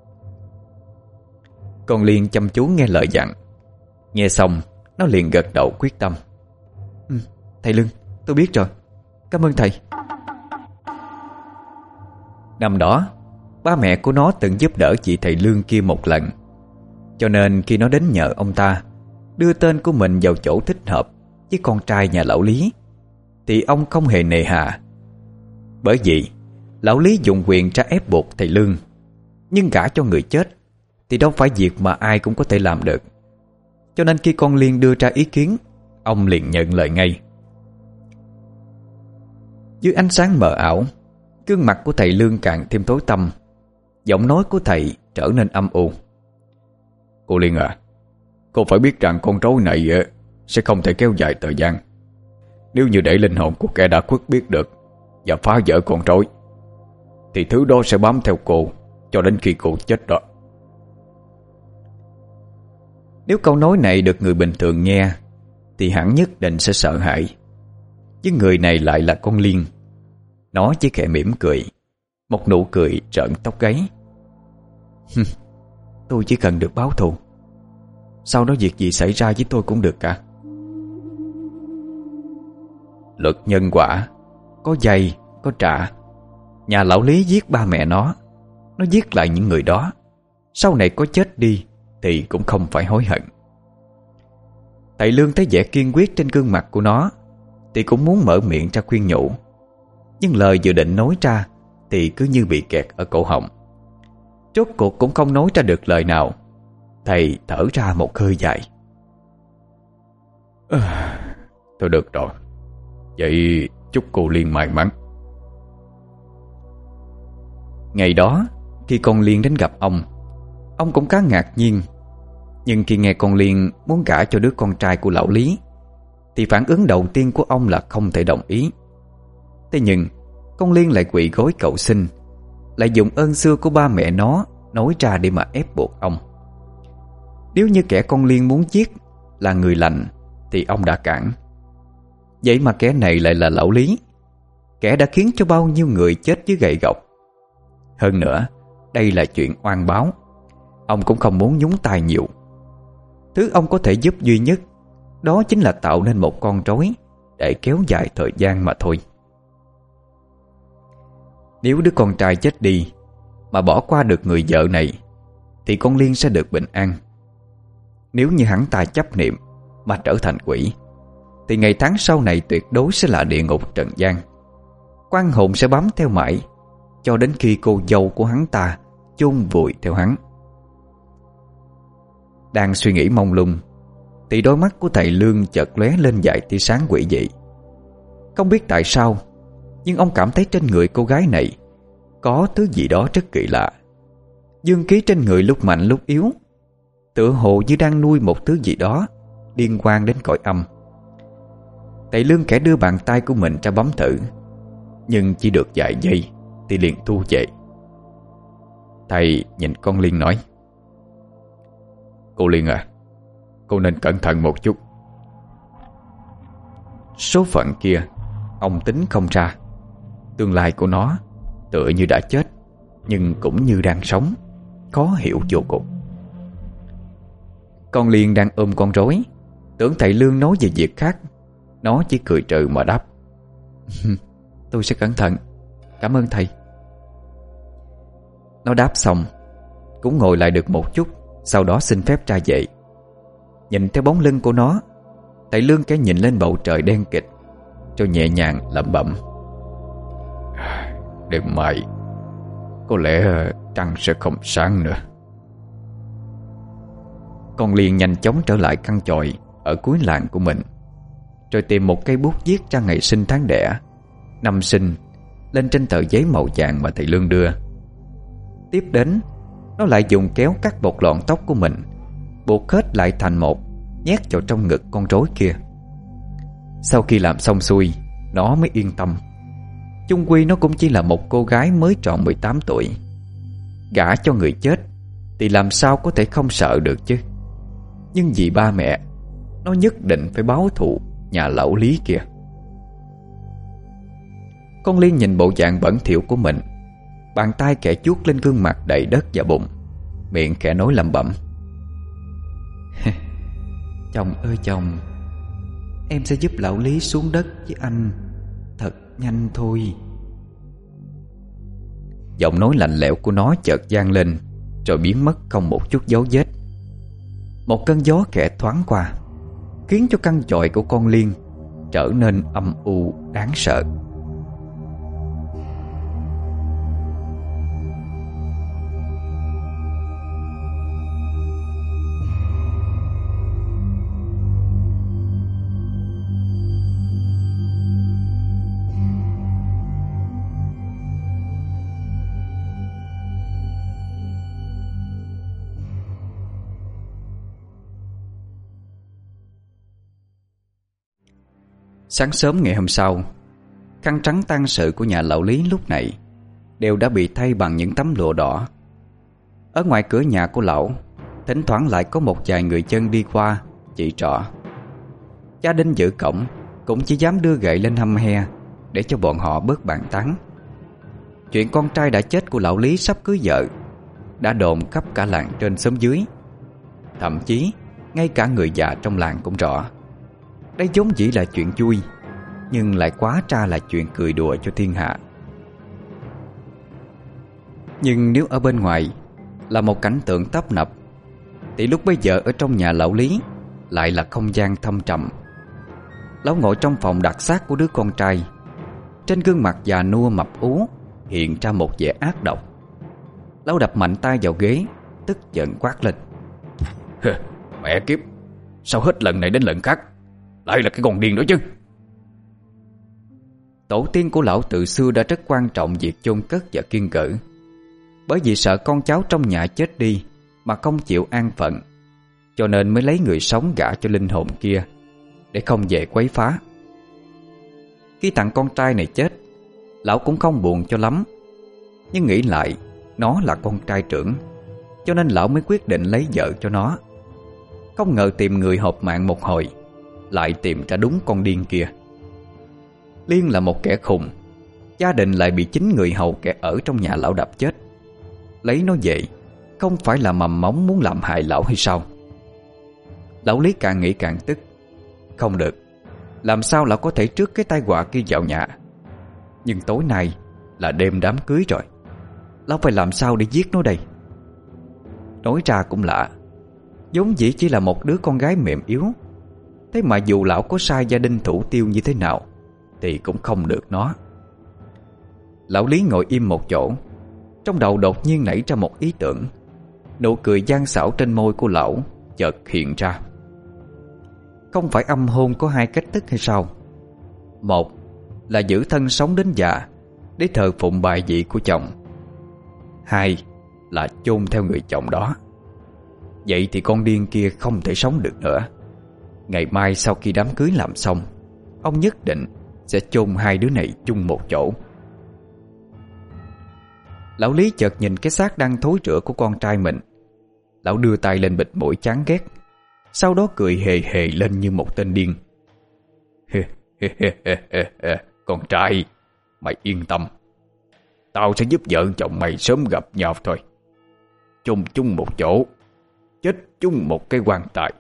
Con Liên chăm chú nghe lời dặn. Nghe xong, nó liền gật đầu quyết tâm. Ừ, thầy Lương, tôi biết rồi. Cảm ơn thầy. Năm đó, ba mẹ của nó từng giúp đỡ chị thầy Lương kia một lần. Cho nên khi nó đến nhờ ông ta đưa tên của mình vào chỗ thích hợp với con trai nhà lão Lý, thì ông không hề nề hà. Bởi vì lão Lý dùng quyền ra ép buộc thầy Lương. Nhưng gả cho người chết thì đâu phải việc mà ai cũng có thể làm được. Cho nên khi con Liên đưa ra ý kiến, ông liền nhận lời ngay. Dưới ánh sáng mờ ảo, gương mặt của thầy Lương càng thêm tối tăm. Giọng nói của thầy trở nên âm u. Cô Liên à, cô phải biết rằng con trối này sẽ không thể kéo dài thời gian. Nếu như để linh hồn của kẻ đã khuất biết được và phá vỡ con trối, thì thứ đó sẽ bám theo cô cho đến khi cô chết đó. Nếu câu nói này được người bình thường nghe thì hẳn nhất định sẽ sợ hãi. Nhưng người này lại là con Liên. Nó chỉ khẽ mỉm cười, một nụ cười trợn tóc gáy. Tôi chỉ cần được báo thù, sau đó việc gì xảy ra với tôi cũng được cả. Luật nhân quả, có dày, có trả. Nhà lão Lý giết ba mẹ nó, nó giết lại những người đó. Sau này có chết đi thì cũng không phải hối hận. Thầy Lương thấy vẻ kiên quyết trên gương mặt của nó thì cũng muốn mở miệng ra khuyên nhủ. Nhưng lời vừa định nói ra thì cứ như bị kẹt ở cổ họng. Rốt cuộc cũng không nói ra được lời nào. Thầy thở ra một hơi dài. À, thôi được rồi. Vậy chúc cô Liên may mắn. Ngày đó, khi con Liên đến gặp ông, ông cũng khá ngạc nhiên. Nhưng khi nghe con Liên muốn gả cho đứa con trai của lão Lý, thì phản ứng đầu tiên của ông là không thể đồng ý. Thế nhưng con Liên lại quỳ gối cầu xin, lại dùng ơn xưa của ba mẹ nó nói ra để mà ép buộc ông. Nếu như kẻ con Liên muốn giết là người lành thì ông đã cản. Vậy mà kẻ này lại là lão Lý, kẻ đã khiến cho bao nhiêu người chết dưới gậy gộc. Hơn nữa, đây là chuyện oan báo. Ông cũng không muốn nhúng tay nhiều. Thứ ông có thể giúp duy nhất đó chính là tạo nên một con rối để kéo dài thời gian mà thôi. Nếu đứa con trai chết đi mà bỏ qua được người vợ này thì con Liên sẽ được bình an. Nếu như hắn ta chấp niệm mà trở thành quỷ thì ngày tháng sau này tuyệt đối sẽ là địa ngục trần gian. Oan hồn sẽ bám theo mãi cho đến khi cô dâu của hắn ta chôn vùi theo hắn. Đang suy nghĩ mông lung thì đôi mắt của thầy Lương chợt lóe lên vài tia sáng quỷ dị. Không biết tại sao, nhưng ông cảm thấy trên người cô gái này có thứ gì đó rất kỳ lạ. Dương khí trên người lúc mạnh lúc yếu, tựa hồ như đang nuôi một thứ gì đó liên quan đến cõi âm. Thầy Lương khẽ đưa bàn tay của mình ra bấm thử, nhưng chỉ được vài giây thì liền thu về. Thầy nhìn con Liên nói: "Cô Liên à, cô nên cẩn thận một chút." Số phận kia ông tính không ra. Tương lai của nó tựa như đã chết, nhưng cũng như đang sống, khó hiểu vô cùng. Con Liên đang ôm con rối, tưởng thầy Lương nói về việc khác. Nó chỉ cười trừ mà đáp: "Tôi sẽ cẩn thận, cảm ơn thầy." Nó đáp xong cũng ngồi lại được một chút, sau đó xin phép ra về. Nhìn theo bóng lưng của nó, thầy Lương cái nhìn lên bầu trời đen kịt, rồi nhẹ nhàng lẩm bẩm: "Đêm mai có lẽ trăng sẽ không sáng nữa." Con Liên nhanh chóng trở lại căn chòi ở cuối làng của mình, rồi tìm một cây bút viết ra ngày sinh tháng đẻ, năm sinh lên trên tờ giấy màu vàng mà thầy Lương đưa. Tiếp đến, nó lại dùng kéo cắt một lọn tóc của mình, buộc hết lại thành một, nhét vào trong ngực con rối kia. Sau khi làm xong xuôi, nó mới yên tâm. Chung quy nó cũng chỉ là một cô gái mới tròn mười tám tuổi. Gả cho người chết thì làm sao có thể không sợ được chứ. Nhưng vì ba mẹ, nó nhất định phải báo thù nhà lão Lý kia. Con Liên nhìn bộ dạng bẩn thỉu của mình, bàn tay kẻ chuốt lên gương mặt đầy đất và bụng, miệng kẻ nói lẩm bẩm: "Chồng ơi chồng, em sẽ giúp lão Lý xuống đất với anh thật nhanh thôi." Giọng nói lạnh lẽo của nó chợt vang lên, rồi biến mất không một chút dấu vết. Một cơn gió khẽ thoáng qua, khiến cho căn chòi của con Liên trở nên âm u đáng sợ. Sáng sớm ngày hôm sau, khăn trắng tang sự của nhà lão Lý lúc này đều đã bị thay bằng những tấm lụa đỏ. Ở ngoài cửa nhà của lão, thỉnh thoảng lại có một vài người dân đi qua chỉ trỏ. Gia đình giữ cổng cũng chỉ dám đưa gậy lên hăm he để cho bọn họ bớt bàn tán. Chuyện con trai đã chết của lão Lý sắp cưới vợ đã đồn khắp cả làng trên xóm dưới. Thậm chí ngay cả người già trong làng cũng rõ. Đây vốn dĩ là chuyện vui, nhưng lại quá ra là chuyện cười đùa cho thiên hạ. Nhưng nếu ở bên ngoài là một cảnh tượng tấp nập, thì lúc bấy giờ ở trong nhà lão Lý lại là không gian thâm trầm. Lão ngồi trong phòng đặt xác của đứa con trai. Trên gương mặt già nua mập ú hiện ra một vẻ ác độc. Lão đập mạnh tay vào ghế, tức giận quát lên: "Mẹ kiếp, sao hết lần này đến lần khác lại là cái con điên đó chứ?" Tổ tiên của lão từ xưa đã rất quan trọng việc chôn cất và kiêng cữ, bởi vì sợ con cháu trong nhà chết đi mà không chịu an phận, cho nên mới lấy người sống gả cho linh hồn kia để không về quấy phá. Khi thằng con trai này chết, lão cũng không buồn cho lắm, nhưng nghĩ lại nó là con trai trưởng, cho nên lão mới quyết định lấy vợ cho nó. Không ngờ tìm người họp mạng một hồi, lại tìm ra đúng con điên kia. Liên là một kẻ khùng, gia đình lại bị chính người hầu kẻ ở trong nhà lão đập chết. Lấy nó về không phải là mầm móng muốn làm hại lão hay sao? Lão Lý càng nghĩ càng tức. Không được, làm sao lão có thể trước cái tai họa kia vào nhà? Nhưng tối nay là đêm đám cưới rồi, lão phải làm sao để giết nó đây? Nói ra cũng lạ, vốn dĩ chỉ là một đứa con gái mềm yếu, thế mà dù lão có sai gia đình thủ tiêu như thế nào thì cũng không được nó. Lão Lý ngồi im một chỗ, trong đầu đột nhiên nảy ra một ý tưởng. Nụ cười gian xảo trên môi của lão chợt hiện ra. không phải âm hôn có hai cách thức hay sao? Một là giữ thân sống đến già để thờ phụng bài vị của chồng. Hai là chôn theo người chồng đó. Vậy thì con điên kia không thể sống được nữa. Ngày mai sau khi đám cưới làm xong, ông nhất định sẽ chôn hai đứa này chung một chỗ. Lão Lý chợt nhìn cái xác đang thối rữa của con trai mình. Lão đưa tay lên bịt mũi chán ghét, sau đó cười hề hề lên như một tên điên. Con trai, mày yên tâm, tao sẽ giúp vợ chồng mày sớm gặp nhau thôi. Chung chung một chỗ, chết chung một cái quan tài.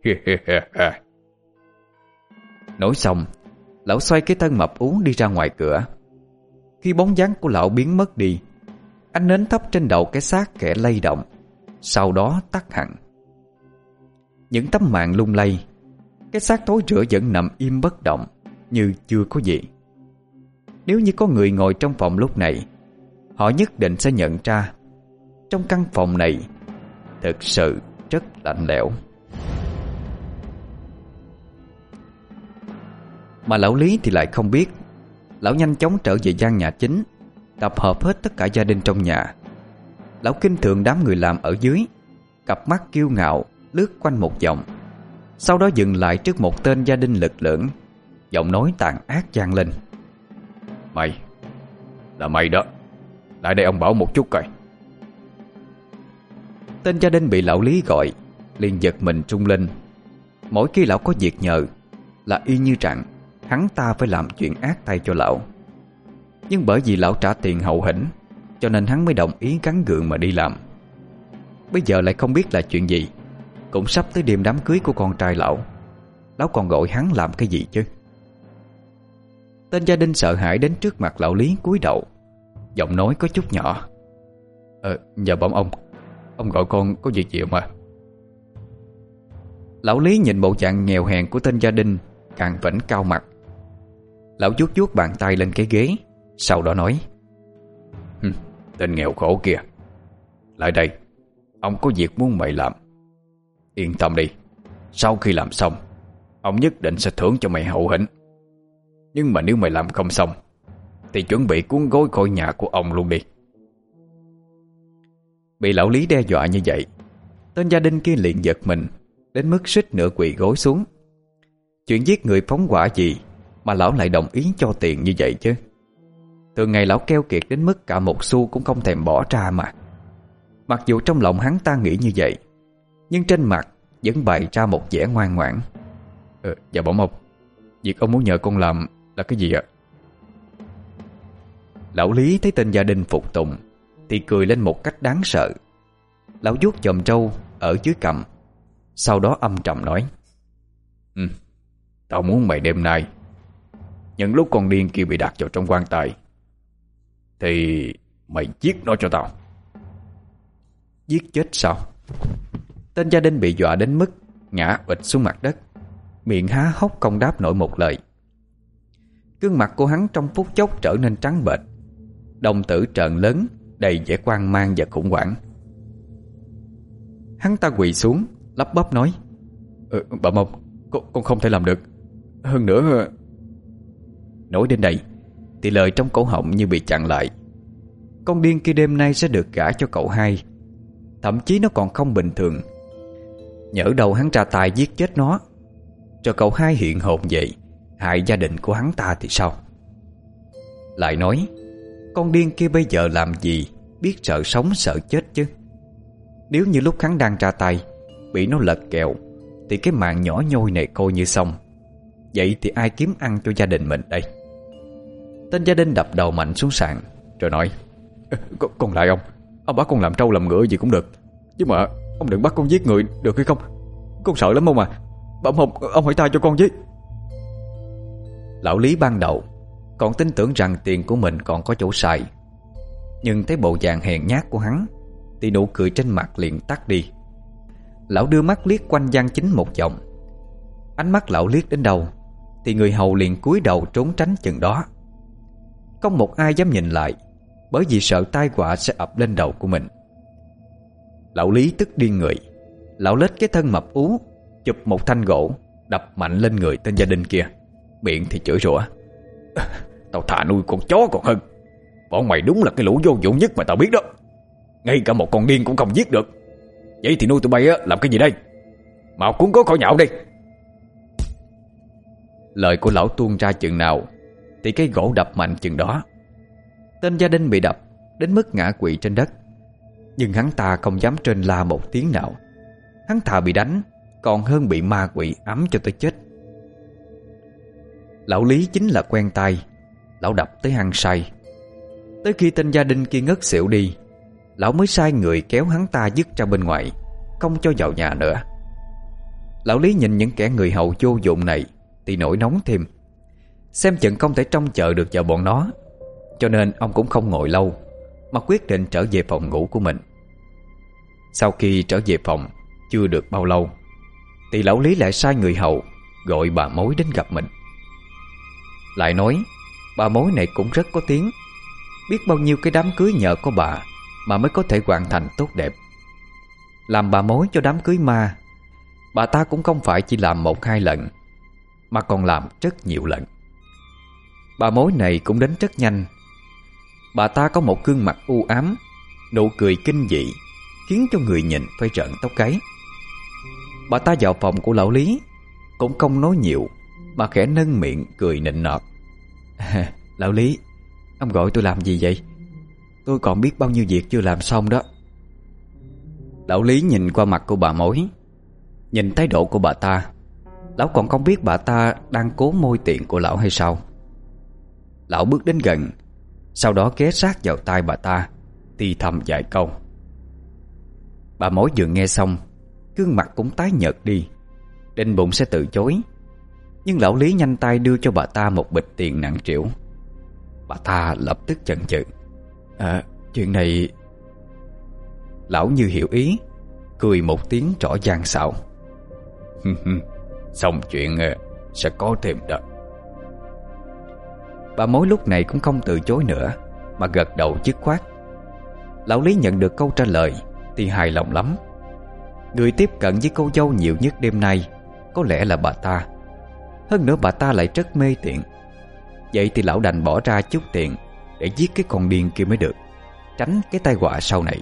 Nói xong, lão xoay cái thân mập ú đi ra ngoài cửa. Khi bóng dáng của lão biến mất đi, ánh nến thấp trên đầu cái xác kẻ lay động, sau đó tắt hẳn. Những tấm màn lung lay, cái xác thối rữa vẫn nằm im bất động, như chưa có gì. Nếu như có người ngồi trong phòng lúc này, họ nhất định sẽ nhận ra trong căn phòng này thực sự rất lạnh lẽo. Mà lão Lý thì lại không biết. Lão nhanh chóng trở về gian nhà chính, tập hợp hết tất cả gia đình trong nhà. Lão khinh thường đám người làm ở dưới, cặp mắt kiêu ngạo lướt quanh một vòng, sau đó dừng lại trước một tên gia đình lực lưỡng, giọng nói tàn ác vang lên. Mày, là mày đó, lại đây ông bảo một chút coi. Tên gia đình bị lão Lý gọi liền giật mình trung lên. Mỗi khi lão có việc nhờ là y như rằng hắn ta phải làm chuyện ác tay cho lão. Nhưng bởi vì lão trả tiền hậu hĩnh, cho nên hắn mới đồng ý gắn gượng mà đi làm. Bây giờ lại không biết là chuyện gì. Cũng sắp tới đêm đám cưới của con trai lão, lão còn gọi hắn làm cái gì chứ? Tên gia đình sợ hãi đến trước mặt lão Lý cúi đầu, giọng nói có chút nhỏ. Ờ, dạ bẩm ông, ông gọi con có việc gì mà? Lão Lý nhìn bộ dạng nghèo hèn của tên gia đình, càng vẫn cao mặt. Lão vuốt vuốt bàn tay lên cái ghế, sau đó nói: Tên nghèo khổ kìa, lại đây, ông có việc muốn mày làm. Yên tâm đi, sau khi làm xong, ông nhất định sẽ thưởng cho mày hậu hĩnh. Nhưng mà nếu mày làm không xong thì chuẩn bị cuốn gối khỏi nhà của ông luôn đi. Bị lão Lý đe dọa như vậy, tên gia đình kia liền giật mình đến mức suýt nửa quỳ gối xuống. Chuyện giết người phóng hỏa gì mà lão lại đồng ý cho tiền như vậy chứ? Thường ngày lão keo kiệt đến mức cả một xu cũng không thèm bỏ ra mà. Mặc dù trong lòng hắn ta nghĩ như vậy, nhưng trên mặt vẫn bày ra một vẻ ngoan ngoãn. Ờ, dạ bẩm ông, việc ông muốn nhờ con làm là cái gì ạ? Lão Lý thấy tên gia đình phục tùng thì cười lên một cách đáng sợ. Lão vuốt chòm râu ở dưới cằm, sau đó âm trầm nói: Ừ, tao muốn mày đêm nay, những lúc con điên kia bị đặt vào trong quan tài, thì mày giết nó cho tao. Giết chết sao? Tên gia đình bị dọa đến mức ngã ụp xuống mặt đất, miệng há hốc không đáp nổi một lời. Gương mặt của hắn trong phút chốc trở nên trắng bệch, đồng tử trợn lớn, đầy vẻ hoang mang và khủng hoảng. Hắn ta quỳ xuống, lắp bắp nói: ừ, Bà Mông, con, con không thể làm được. Hơn nữa... Nói đến đây thì lời trong cổ họng như bị chặn lại. Con điên kia đêm nay sẽ được gả cho cậu hai. Thậm chí nó còn không bình thường. Nhỡ đầu hắn ra tay giết chết nó, cho cậu hai hiện hồn vậy, hại gia đình của hắn ta thì sao? Lại nói, con điên kia bây giờ làm gì biết sợ sống sợ chết chứ? Nếu như lúc hắn đang ra tay bị nó lật kèo, thì cái mạng nhỏ nhoi này coi như xong. Vậy thì ai kiếm ăn cho gia đình mình đây? Tên gia đình đập đầu mạnh xuống sàn rồi nói: Con, con lại ông Ông bắt con làm trâu làm ngựa gì cũng được, nhưng mà ông đừng bắt con giết người được hay không? Con sợ lắm ông à. Bẩm ông, ông hãy tha cho con với. Lão Lý ban đầu còn tin tưởng rằng tiền của mình còn có chỗ xài, nhưng thấy bộ dạng hèn nhát của hắn thì nụ cười trên mặt liền tắt đi. Lão đưa mắt liếc quanh gian chính một vòng. Ánh mắt lão liếc đến đâu thì người hầu liền cúi đầu trốn tránh chừng đó. Không một ai dám nhìn lại, bởi vì sợ tai họa sẽ ập lên đầu của mình. Lão Lý tức điên người. Lão lết cái thân mập ú, chụp một thanh gỗ, đập mạnh lên người tên gia đình kia, miệng thì chửi rủa. Tao thà nuôi con chó còn hơn. Bọn mày đúng là cái lũ vô dụng nhất mà tao biết đó. Ngay cả một con điên cũng không giết được. Vậy thì nuôi tụi bay á làm cái gì đây? Mau cuốn gói khỏi nhạo đi. Lời của lão tuôn ra chừng nào thì cái gỗ đập mạnh chừng đó. Tên gia đình bị đập đến mức ngã quỵ trên đất, nhưng hắn ta không dám trên la một tiếng nào. Hắn thà bị đánh còn hơn bị ma quỷ ấm cho tới chết. Lão Lý chính là quen tay. Lão đập tới hăng say. Tới khi tên gia đình kia ngất xỉu đi, lão mới sai người kéo hắn ta dứt ra bên ngoài, không cho vào nhà nữa. Lão Lý nhìn những kẻ người hầu vô dụng này thì nổi nóng thêm. Xem chừng không thể trông chờ được vào bọn nó, cho nên ông cũng không ngồi lâu mà quyết định trở về phòng ngủ của mình. Sau khi trở về phòng chưa được bao lâu thì lão Lý lại sai người hầu gọi bà mối đến gặp mình. Lại nói bà mối này cũng rất có tiếng, biết bao nhiêu cái đám cưới nhờ có bà mà mới có thể hoàn thành tốt đẹp. Làm bà mối cho đám cưới ma, bà ta cũng không phải chỉ làm một hai lần, mà còn làm rất nhiều lần. Bà mối này cũng đến rất nhanh. Bà ta có một gương mặt u ám, nụ cười kinh dị, khiến cho người nhìn phải rợn tóc gáy. Bà ta vào phòng của lão Lý cũng không nói nhiều, mà khẽ nâng miệng cười nịnh nọt. Lão Lý, ông gọi tôi làm gì vậy? Tôi còn biết bao nhiêu việc chưa làm xong đó. Lão Lý nhìn qua mặt của bà mối, nhìn thái độ của bà ta, lão còn không biết bà ta đang cố môi tiền của lão hay sao. Lão bước đến gần, sau đó ghé sát vào tai bà ta, thì thầm vài câu. Bà mối vừa nghe xong, gương mặt cũng tái nhợt đi, định bụng sẽ từ chối. Nhưng lão Lý nhanh tay đưa cho bà ta một bịch tiền nặng trĩu. Bà ta lập tức chần chừ. À, chuyện này... Lão như hiểu ý, cười một tiếng rõ gian xạo. Xong chuyện sẽ có thêm đó. Bà mối lúc này cũng không từ chối nữa, mà gật đầu dứt khoát. Lão Lý nhận được câu trả lời thì hài lòng lắm. Người tiếp cận với cô dâu nhiều nhất đêm nay có lẽ là bà ta. Hơn nữa bà ta lại rất mê tiền. Vậy thì lão đành bỏ ra chút tiền để giết cái con điên kia mới được, tránh cái tai họa sau này.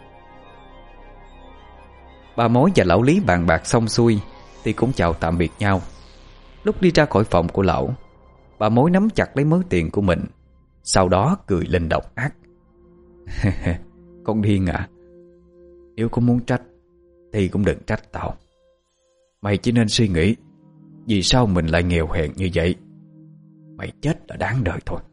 Bà mối và lão Lý bàn bạc xong xuôi thì cũng chào tạm biệt nhau. Lúc đi ra khỏi phòng của lão, bà mối nắm chặt lấy mớ tiền của mình, sau đó cười lên độc ác. Con điên à, nếu có muốn trách thì cũng đừng trách tao. Mày chỉ nên suy nghĩ vì sao mình lại nghèo hèn như vậy. Mày chết là đáng đời thôi.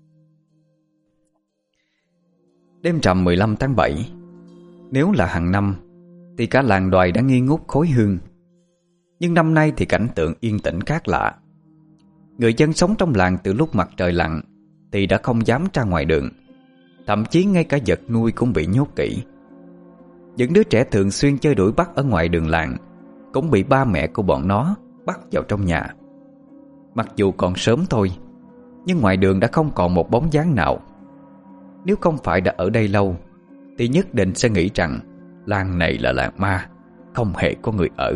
Đêm rằm mười lăm tháng bảy, nếu là hàng năm thì cả làng Đoài đã nghi ngút khói hương. Nhưng năm nay thì cảnh tượng yên tĩnh khác lạ. Người dân sống trong làng từ lúc mặt trời lặn thì đã không dám ra ngoài đường. Thậm chí ngay cả vật nuôi cũng bị nhốt kỹ. Những đứa trẻ thường xuyên chơi đuổi bắt ở ngoài đường làng cũng bị ba mẹ của bọn nó bắt vào trong nhà. Mặc dù còn sớm thôi, nhưng ngoài đường đã không còn một bóng dáng nào. Nếu không phải đã ở đây lâu thì nhất định sẽ nghĩ rằng làng này là làng ma, không hề có người ở.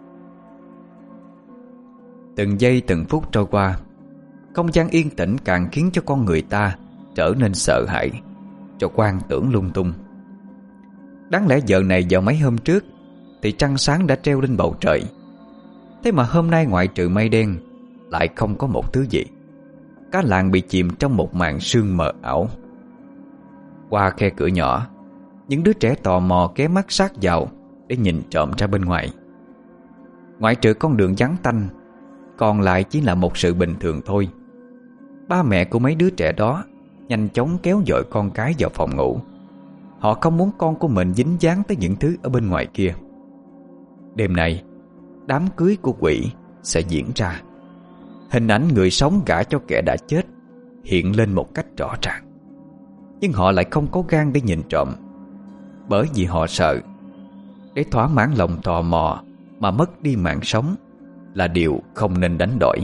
Từng giây từng phút trôi qua, không gian yên tĩnh càng khiến cho con người ta trở nên sợ hãi, cho quan tưởng lung tung. Đáng lẽ giờ này vào mấy hôm trước thì trăng sáng đã treo lên bầu trời. Thế mà hôm nay ngoại trừ mây đen lại không có một thứ gì. Cả làng bị chìm trong một màn sương mờ ảo. Qua khe cửa nhỏ, những đứa trẻ tò mò ghé mắt sát vào để nhìn trộm ra bên ngoài. Ngoại trừ con đường vắng tanh, còn lại chỉ là một sự bình thường thôi. Ba mẹ của mấy đứa trẻ đó nhanh chóng kéo dội con cái vào phòng ngủ. Họ không muốn con của mình dính dáng tới những thứ ở bên ngoài kia. Đêm nay, đám cưới của quỷ sẽ diễn ra. Hình ảnh người sống gả cho kẻ đã chết hiện lên một cách rõ ràng. Nhưng họ lại không có gan để nhìn trộm, bởi vì họ sợ để thỏa mãn lòng tò mò mà mất đi mạng sống là điều không nên đánh đổi.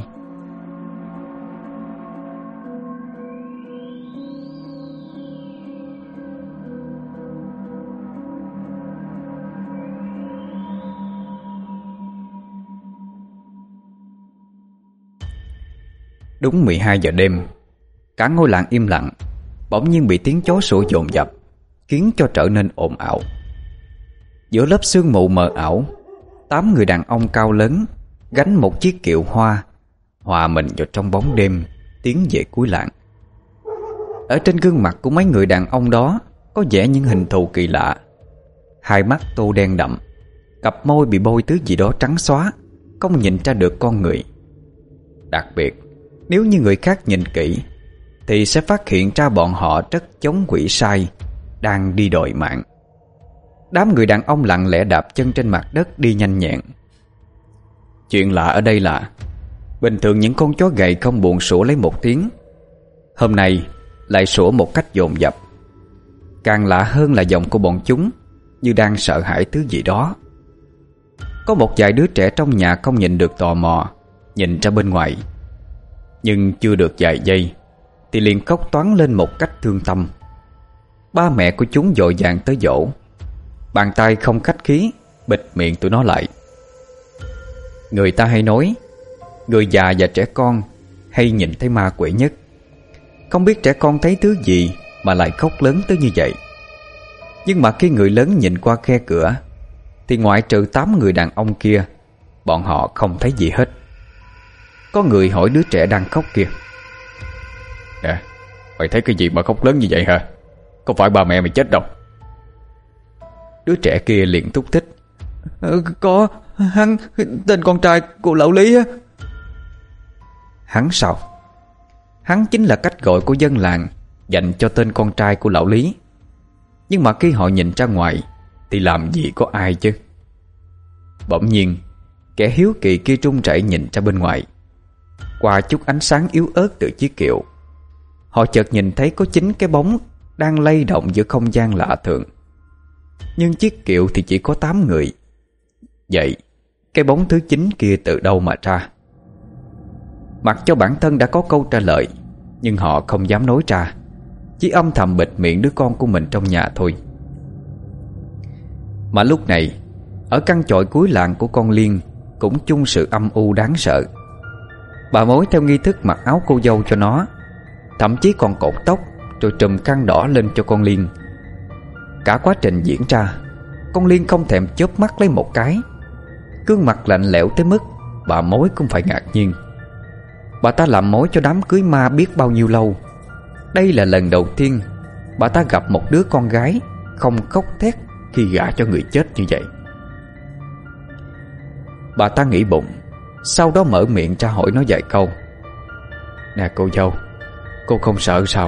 Đúng mười hai giờ đêm, cả ngôi làng im lặng, bỗng nhiên bị tiếng chó sủa dồn dập, khiến cho trở nên ồn ào. Giữa lớp sương mù mờ ảo, tám người đàn ông cao lớn gánh một chiếc kiệu hoa, hòa mình vào trong bóng đêm, tiến về cuối làng. Ở trên gương mặt của mấy người đàn ông đó có vẻ những hình thù kỳ lạ. Hai mắt tô đen đậm, cặp môi bị bôi thứ gì đó trắng xóa, không nhìn ra được con người. Đặc biệt, nếu như người khác nhìn kỹ thì sẽ phát hiện ra bọn họ rất giống quỷ sai đang đi đòi mạng. Đám người đàn ông lặng lẽ đạp chân trên mặt đất đi nhanh nhẹn. Chuyện lạ ở đây là bình thường những con chó gầy không buồn sủa lấy một tiếng, hôm nay lại sủa một cách dồn dập. Càng lạ hơn là giọng của bọn chúng như đang sợ hãi thứ gì đó. Có một vài đứa trẻ trong nhà không nhịn được tò mò nhìn ra bên ngoài, nhưng chưa được vài giây thì liền khóc toáng lên một cách thương tâm. Ba mẹ của chúng vội vàng tới dỗ, bàn tay không khách khí bịt miệng tụi nó lại. Người ta hay nói người già và trẻ con hay nhìn thấy ma quỷ nhất. Không biết trẻ con thấy thứ gì mà lại khóc lớn tới như vậy. Nhưng mà khi người lớn nhìn qua khe cửa thì ngoại trừ tám người đàn ông kia, bọn họ không thấy gì hết. Có người hỏi đứa trẻ đang khóc kia: Nè, mày thấy cái gì mà khóc lớn như vậy hả? Có phải ba mẹ mày chết đâu? Đứa trẻ kia liền thúc thích: ờ, Có, hắn, tên con trai của lão Lý á. Hắn sao? Hắn chính là cách gọi của dân làng dành cho tên con trai của lão Lý. Nhưng mà khi họ nhìn ra ngoài thì làm gì có ai chứ. Bỗng nhiên, kẻ hiếu kỳ kia run rẩy nhìn ra bên ngoài. Qua chút ánh sáng yếu ớt từ chiếc kiệu, họ chợt nhìn thấy có chín cái bóng đang lay động giữa không gian lạ thường. Nhưng chiếc kiệu thì chỉ có tám người. Vậy cái bóng thứ chín kia từ đâu mà ra? Mặc cho bản thân đã có câu trả lời, nhưng họ không dám nói ra, chỉ âm thầm bịt miệng đứa con của mình trong nhà thôi. Mà lúc này, ở căn chòi cuối làng của con Liên cũng chung sự âm u đáng sợ. Bà mối theo nghi thức mặc áo cô dâu cho nó, thậm chí còn cột tóc rồi trùm khăn đỏ lên cho con Liên. Cả quá trình diễn ra, con Liên không thèm chớp mắt lấy một cái, gương mặt lạnh lẽo tới mức bà mối cũng phải ngạc nhiên. Bà ta làm mối cho đám cưới ma biết bao nhiêu lâu. Đây là lần đầu tiên bà ta gặp một đứa con gái không khóc thét khi gả cho người chết như vậy. Bà ta nghĩ bụng, sau đó mở miệng ra hỏi nó vài câu: Nè cô dâu, cô không sợ sao?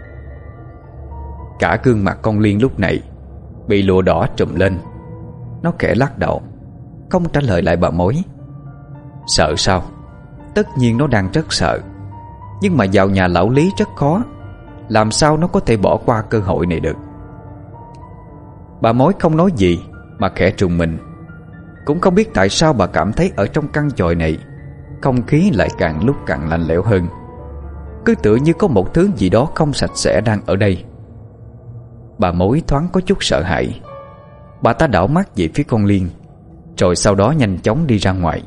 Cả gương mặt con Liên lúc này bị lụa đỏ trùm lên. Nó khẽ lắc đầu, không trả lời lại bà mối. Sợ sao? Tất nhiên nó đang rất sợ. Nhưng mà vào nhà lão Lý rất khó, làm sao nó có thể bỏ qua cơ hội này được? Bà mối không nói gì mà khẽ trùng mình. Cũng không biết tại sao bà cảm thấy ở trong căn chòi này không khí lại càng lúc càng lạnh lẽo hơn. Cứ tựa như có một thứ gì đó không sạch sẽ đang ở đây. Bà mối thoáng có chút sợ hãi. Bà ta đảo mắt về phía con Liên, rồi sau đó nhanh chóng đi ra ngoài.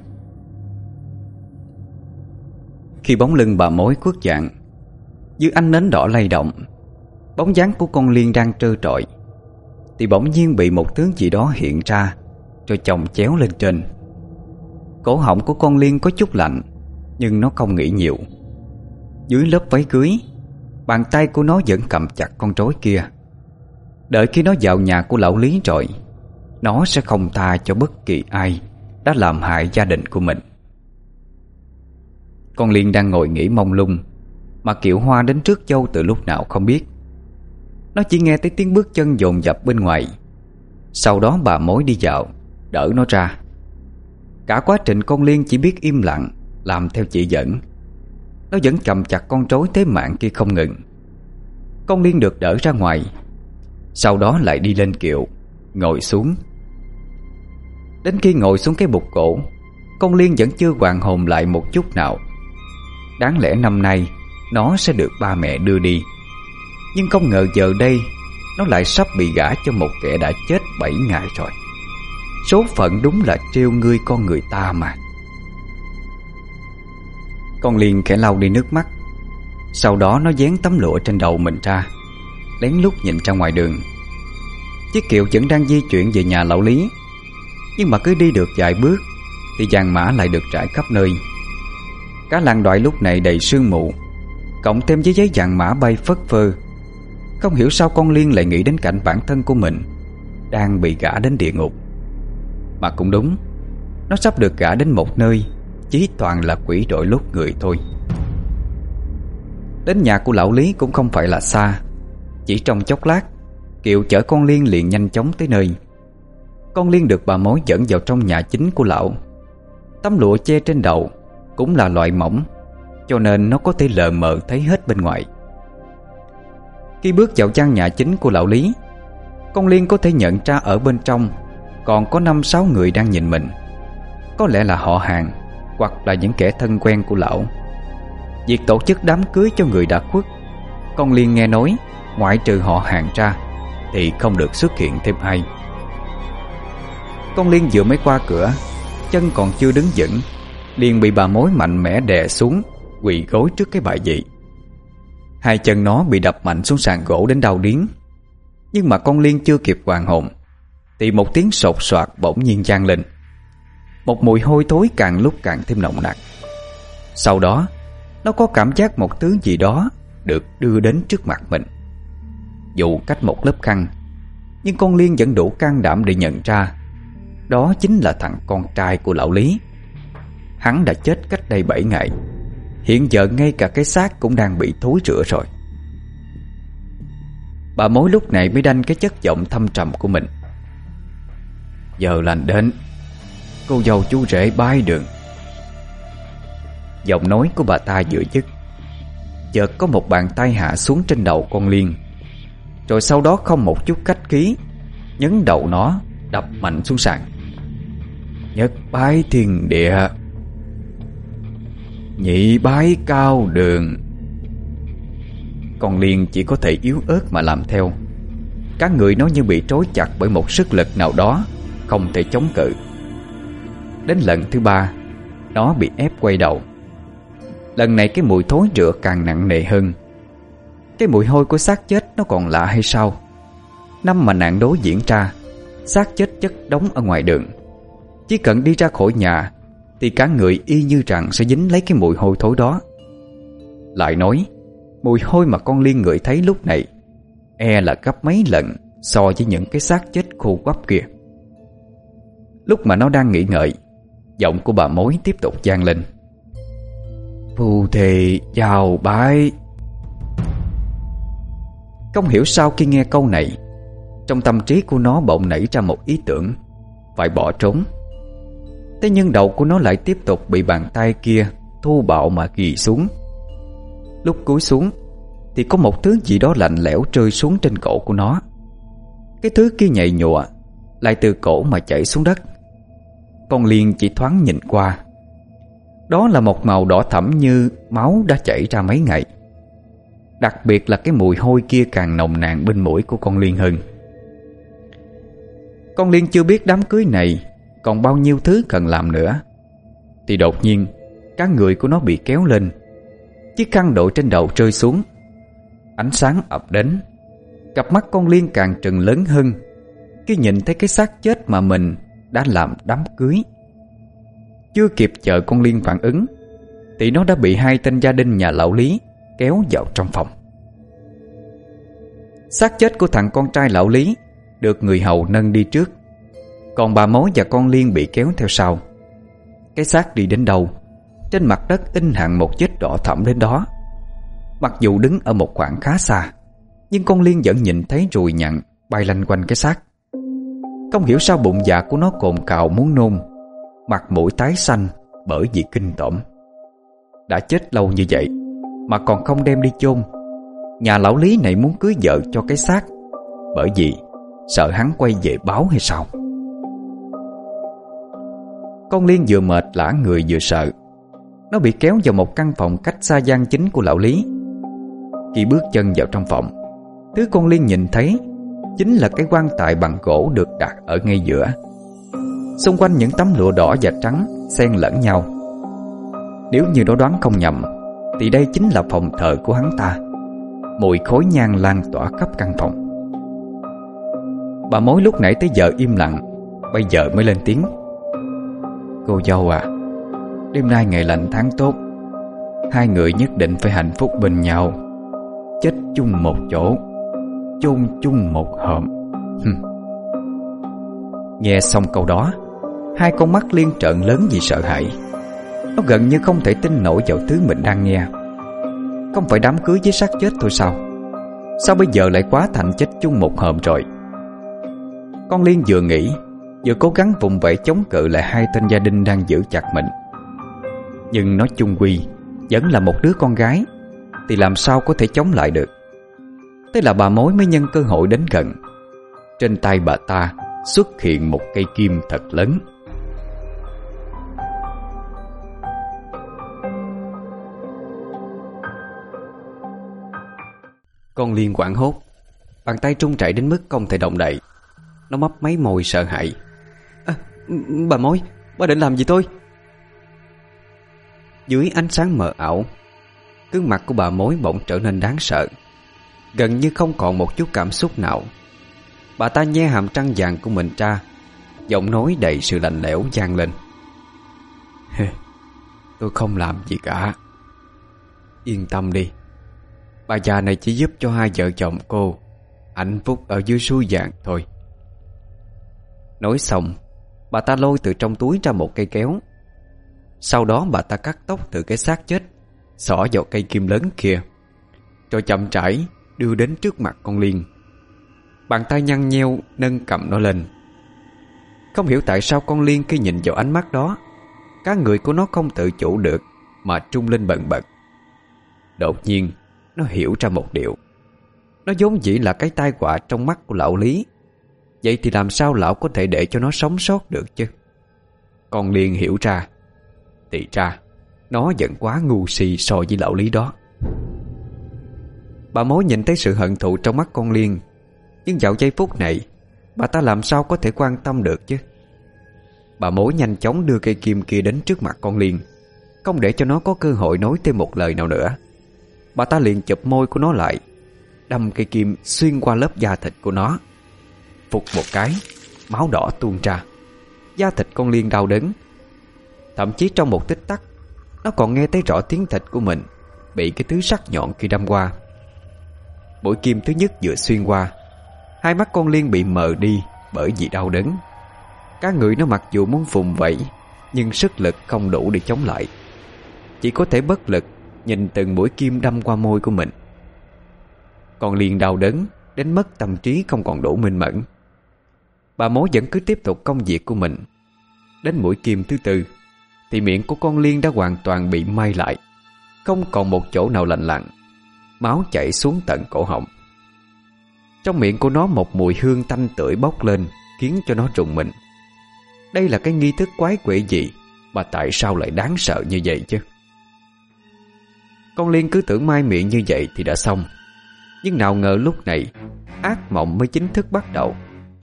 Khi bóng lưng bà mối khuất dạng, dưới ánh nến đỏ lay động, bóng dáng của con Liên đang trơ trọi, thì bỗng nhiên bị một thứ gì đó hiện ra, rồi chồng chéo lên trên. Cổ họng của con Liên có chút lạnh, nhưng nó không nghĩ nhiều. Dưới lớp váy cưới, bàn tay của nó vẫn cầm chặt con rối kia. Đợi khi nó vào nhà của lão Lý rồi, nó sẽ không tha cho bất kỳ ai đã làm hại gia đình của mình. Con Liên đang ngồi nghĩ mông lung, mà kiệu hoa đến trước châu từ lúc nào không biết. Nó chỉ nghe thấy tiếng bước chân dồn dập bên ngoài. Sau đó bà mối đi vào đỡ nó ra. Cả quá trình con Liên chỉ biết im lặng làm theo chỉ dẫn. Nó vẫn cầm chặt con rối thế mạng kia không ngừng. Con Liên được đỡ ra ngoài, sau đó lại đi lên kiệu, ngồi xuống. Đến khi ngồi xuống cái bục gỗ, con Liên vẫn chưa hoàn hồn lại một chút nào. Đáng lẽ năm nay nó sẽ được ba mẹ đưa đi, nhưng không ngờ giờ đây nó lại sắp bị gả cho một kẻ đã chết bảy ngày rồi. Số phận đúng là trêu ngươi con người ta mà. Con Liên khẽ lau đi nước mắt. Sau đó nó dán tấm lụa trên đầu mình ra, lén lút nhìn ra ngoài đường. Chiếc kiệu vẫn đang di chuyển về nhà lão Lý. Nhưng mà cứ đi được vài bước thì vàng mã lại được trải khắp nơi. Cả làng đoại lúc này đầy sương mù, cộng thêm với giấy vàng mã bay phất phơ. Không hiểu sao con Liên lại nghĩ đến cảnh bản thân của mình đang bị gả đến địa ngục. Mà cũng đúng, nó sắp được gả đến một nơi chỉ toàn là quỷ đội lốt người thôi. Đến nhà của lão Lý cũng không phải là xa. Chỉ trong chốc lát, kiệu chở con Liên liền nhanh chóng tới nơi. Con Liên được bà mối dẫn vào trong nhà chính của lão. Tấm lụa che trên đầu cũng là loại mỏng, cho nên nó có thể lờ mờ thấy hết bên ngoài. Khi bước vào gian nhà chính của lão Lý, con Liên có thể nhận ra ở bên trong còn có năm sáu người đang nhìn mình. Có lẽ là họ hàng hoặc là những kẻ thân quen của lão. Việc tổ chức đám cưới cho người đã khuất, con Liên nghe nói ngoại trừ họ hàng ra thì không được xuất hiện thêm ai. Con Liên vừa mới qua cửa, chân còn chưa đứng vững, liền bị bà mối mạnh mẽ đè xuống, quỳ gối trước cái bài vị. Hai chân nó bị đập mạnh xuống sàn gỗ đến đau điếng. Nhưng mà con Liên chưa kịp hoàn hồn thì một tiếng sột soạt bỗng nhiên vang lên. Một mùi hôi thối càng lúc càng thêm nồng nặc. Sau đó nó có cảm giác một thứ gì đó được đưa đến trước mặt mình. Dù cách một lớp khăn, nhưng con Liên vẫn đủ can đảm để nhận ra đó chính là thằng con trai của lão Lý. Hắn đã chết cách đây bảy ngày. Hiện giờ ngay cả cái xác cũng đang bị thối rữa rồi. Bà mối lúc này mới đanh cái chất giọng thâm trầm của mình. Giờ lành đến, cô dâu chú rể bái đường. Giọng nói của bà ta vừa dứt, chợt có một bàn tay hạ xuống trên đầu con Liên, rồi sau đó không một chút khách khí nhấn đầu nó đập mạnh xuống sàn. Nhất bái thiên địa, nhị bái cao đường. Con Liên chỉ có thể yếu ớt mà làm theo. Cả người nó như bị trói chặt bởi một sức lực nào đó, không thể chống cự. Đến lần thứ ba, nó bị ép quay đầu. Lần này cái mùi thối rữa càng nặng nề hơn. Cái mùi hôi của xác chết nó còn lạ hay sao? Năm mà nạn đói diễn ra, xác chết chất đống ở ngoài đường. Chỉ cần đi ra khỏi nhà thì cả người y như rằng sẽ dính lấy cái mùi hôi thối đó. Lại nói, mùi hôi mà con Liên ngửi thấy lúc này e là gấp mấy lần so với những cái xác chết khô quắp kia. Lúc mà nó đang nghĩ ngợi, giọng của bà mối tiếp tục vang lên. Phu thề chào bái. Không hiểu sao khi nghe câu này, trong tâm trí của nó bỗng nảy ra một ý tưởng phải bỏ trốn. Thế nhưng đầu của nó lại tiếp tục bị bàn tay kia thô bạo mà ghì xuống. Lúc cúi xuống thì có một thứ gì đó lạnh lẽo rơi xuống trên cổ của nó. Cái thứ kia nhạy nhụa lại từ cổ mà chảy xuống đất. Con Liên chỉ thoáng nhìn qua, đó là một màu đỏ thẫm như máu đã chảy ra mấy ngày. Đặc biệt là cái mùi hôi kia càng nồng nàn bên mũi của con Liên hơn. Con Liên chưa biết đám cưới này còn bao nhiêu thứ cần làm nữa, thì đột nhiên cả người của nó bị kéo lên. Chiếc khăn đội trên đầu rơi xuống. Ánh sáng ập đến. Cặp mắt con Liên càng trừng lớn hơn khi nhìn thấy cái xác chết mà mình đã làm đám cưới. Chưa kịp chờ con Liên phản ứng thì nó đã bị hai tên gia đình nhà lão Lý kéo vào trong phòng. Xác chết của thằng con trai lão Lý được người hầu nâng đi trước, còn bà mối và con Liên bị kéo theo sau. Cái xác đi đến đâu, trên mặt đất in hẳn một vết đỏ thẫm lên đó. Mặc dù đứng ở một khoảng khá xa, nhưng con Liên vẫn nhìn thấy ruồi nhặn bay lanh quanh cái xác. Không hiểu sao bụng dạ của nó cồn cào muốn nôn, mặt mũi tái xanh bởi vì kinh tởm. Đã chết lâu như vậy mà còn không đem đi chôn. Nhà lão Lý này muốn cưới vợ cho cái xác, bởi vì sợ hắn quay về báo hay sao? Con Liên vừa mệt lả người vừa sợ. Nó bị kéo vào một căn phòng cách xa gian chính của lão Lý. Khi bước chân vào trong phòng, thứ con Liên nhìn thấy chính là cái quan tài bằng gỗ được đặt ở ngay giữa. Xung quanh những tấm lụa đỏ và trắng xen lẫn nhau. Nếu như nó đoán không nhầm thì đây chính là phòng thờ của hắn ta. Mùi khói nhang lan tỏa khắp căn phòng. Bà mối lúc nãy tới giờ im lặng, bây giờ mới lên tiếng: "Cô dâu à, đêm nay ngày lành tháng tốt, hai người nhất định phải hạnh phúc bên nhau, chết chung một chỗ, chôn chung một hòm." Nghe xong câu đó, hai con mắt Liên trợn lớn vì sợ hãi. Nó gần như không thể tin nổi vào thứ mình đang nghe. Không phải đám cưới với xác chết thôi sao? Sao bây giờ lại quá thành chết chung một hòm rồi? Con Liên vừa nghĩ, vừa cố gắng vùng vẫy chống cự lại hai tên gia đình đang giữ chặt mình. Nhưng nó chung quy vẫn là một đứa con gái, thì làm sao có thể chống lại được. Thế là bà mối mới nhân cơ hội đến gần. Trên tay bà ta xuất hiện một cây kim thật lớn. Con Liên hoảng hốt, bàn tay trung chảy đến mức không thể động đậy. Nó mấp máy môi sợ hãi. À, bà mối, bà định làm gì tôi? Dưới ánh sáng mờ ảo, gương mặt của bà mối bỗng trở nên đáng sợ, gần như không còn một chút cảm xúc nào. Bà ta nhe hàm răng vàng của mình ra, giọng nói đầy sự lạnh lẽo vang lên: "Tôi không làm gì cả. Yên tâm đi, bà già này chỉ giúp cho hai vợ chồng cô hạnh phúc ở dưới suối vàng thôi." Nói xong, bà ta lôi từ trong túi ra một cây kéo. Sau đó bà ta cắt tóc từ cái xác chết, xỏ vào cây kim lớn kia, rồi chậm rãi đưa đến trước mặt con Liên. Bàn tay nhăn nheo nâng cầm nó lên. Không hiểu tại sao con Liên khi nhìn vào ánh mắt đó, cả người của nó không tự chủ được mà trung lên bần bật. Đột nhiên nó hiểu ra một điều. Nó vốn dĩ là cái tai họa trong mắt của lão Lý. Vậy thì làm sao lão có thể để cho nó sống sót được chứ? Con Liên hiểu ra, thì ra nó vẫn quá ngu si so với lão Lý đó. Bà mối nhìn thấy sự hận thù trong mắt con Liên, nhưng vào giây phút này bà ta làm sao có thể quan tâm được chứ? Bà mối nhanh chóng đưa cây kim kia đến trước mặt con Liên, không để cho nó có cơ hội nói thêm một lời nào nữa. Bà ta liền chụp môi của nó lại, đâm cây kim xuyên qua lớp da thịt của nó. Phụt một cái, máu đỏ tuôn ra. Da thịt con Liên đau đớn. Thậm chí trong một tích tắc, nó còn nghe thấy rõ tiếng thịt của mình bị cái thứ sắc nhọn kia đâm qua. Mũi kim thứ nhất vừa xuyên qua, hai mắt con Liên bị mờ đi bởi vì đau đớn. Cả người nó mặc dù muốn vùng vẫy, nhưng sức lực không đủ để chống lại, chỉ có thể bất lực nhìn từng mũi kim đâm qua môi của mình. Con Liên đau đớn đến mất tâm trí không còn đủ minh mẫn. Bà mối vẫn cứ tiếp tục công việc của mình. Đến mũi kim thứ tư thì miệng của con Liên đã hoàn toàn bị may lại, không còn một chỗ nào lành lặn. Máu chảy xuống tận cổ họng. Trong miệng của nó một mùi hương tanh tưởi bốc lên, khiến cho nó rùng mình. Đây là cái nghi thức quái quỷ gì mà tại sao lại đáng sợ như vậy chứ? Con Liên cứ tưởng mai miệng như vậy thì đã xong, nhưng nào ngờ lúc này ác mộng mới chính thức bắt đầu.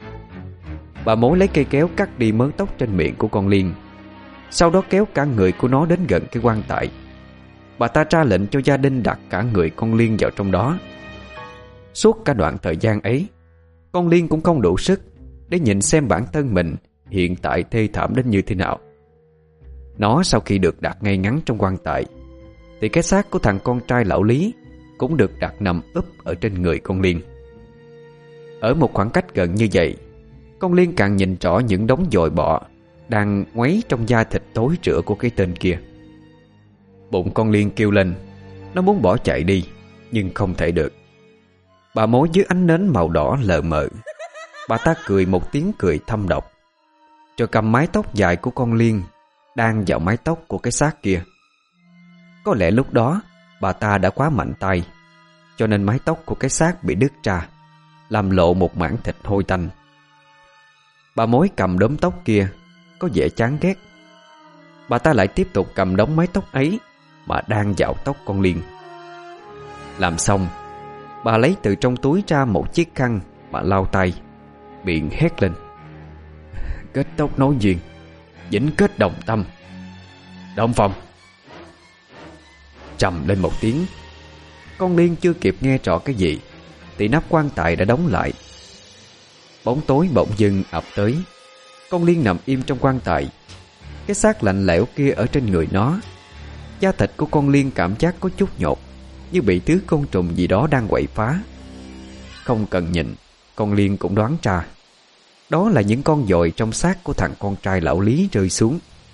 Bà mối lấy cây kéo cắt đi mớ tóc trên miệng của con Liên, sau đó kéo cả người của nó đến gần cái quan tài. Bà ta ra lệnh cho gia đình đặt cả người con Liên vào trong đó. Suốt cả đoạn thời gian ấy, con Liên cũng không đủ sức để nhìn xem bản thân mình hiện tại thê thảm đến như thế nào. Nó sau khi được đặt ngay ngắn trong quan tài, thì cái xác của thằng con trai lão Lý cũng được đặt nằm úp ở trên người con Liên. Ở một khoảng cách gần như vậy, con Liên càng nhìn rõ những đống dồi bọ đang ngoáy trong da thịt tối rữa của cái tên kia. Bụng con Liên kêu lên. Nó muốn bỏ chạy đi, nhưng không thể được. Bà mối dưới ánh nến màu đỏ lờ mờ, bà ta cười một tiếng cười thâm độc, rồi cầm mái tóc dài của con Liên đan vào mái tóc của cái xác kia. Có lẽ lúc đó bà ta đã quá mạnh tay, cho nên mái tóc của cái xác bị đứt ra, làm lộ một mảng thịt hôi tanh. Bà mối cầm đốm tóc kia có vẻ chán ghét. Bà ta lại tiếp tục cầm đống mái tóc ấy mà đan vào tóc con Liên. Làm xong, bà lấy từ trong túi ra một chiếc khăn mà lau tay, miệng hét lên: "Kết tóc nối duyên, vĩnh kết đồng tâm. Động phòng, trầm lên một tiếng. Con Liên chưa kịp nghe rõ cái gì thì nắp quan tài đã đóng lại. Bóng tối bỗng dưng ập tới. Con Liên nằm im trong quan tài. Cái xác lạnh lẽo kia ở trên người nó. Da thịt của con Liên cảm giác có chút nhột, như bị thứ côn trùng gì đó đang quậy phá. Không cần nhìn, con Liên cũng đoán ra đó là những con dồi trong xác của thằng con trai lão Lý rơi xuống.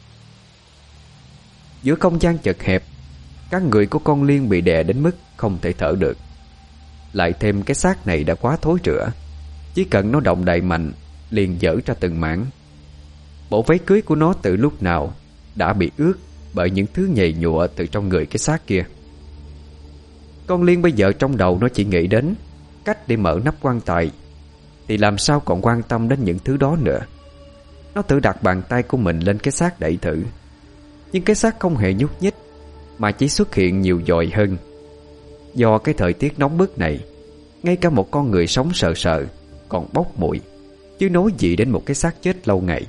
Giữa không gian chật hẹp, các người của con Liên bị đè đến mức không thể thở được. Lại thêm cái xác này đã quá thối rữa, chỉ cần nó động đậy mạnh liền dở ra từng mảng. Bộ váy cưới của nó từ lúc nào đã bị ướt bởi những thứ nhầy nhụa từ trong người cái xác kia. Con Liên bây giờ trong đầu nó chỉ nghĩ đến cách để mở nắp quan tài, thì làm sao còn quan tâm đến những thứ đó nữa. Nó thử đặt bàn tay của mình lên cái xác đẩy thử, nhưng cái xác không hề nhúc nhích, mà chỉ xuất hiện nhiều dòi hơn. Do cái thời tiết nóng bức này, ngay cả một con người sống sờ sờ còn bốc mùi, chứ nói gì đến một cái xác chết lâu ngày.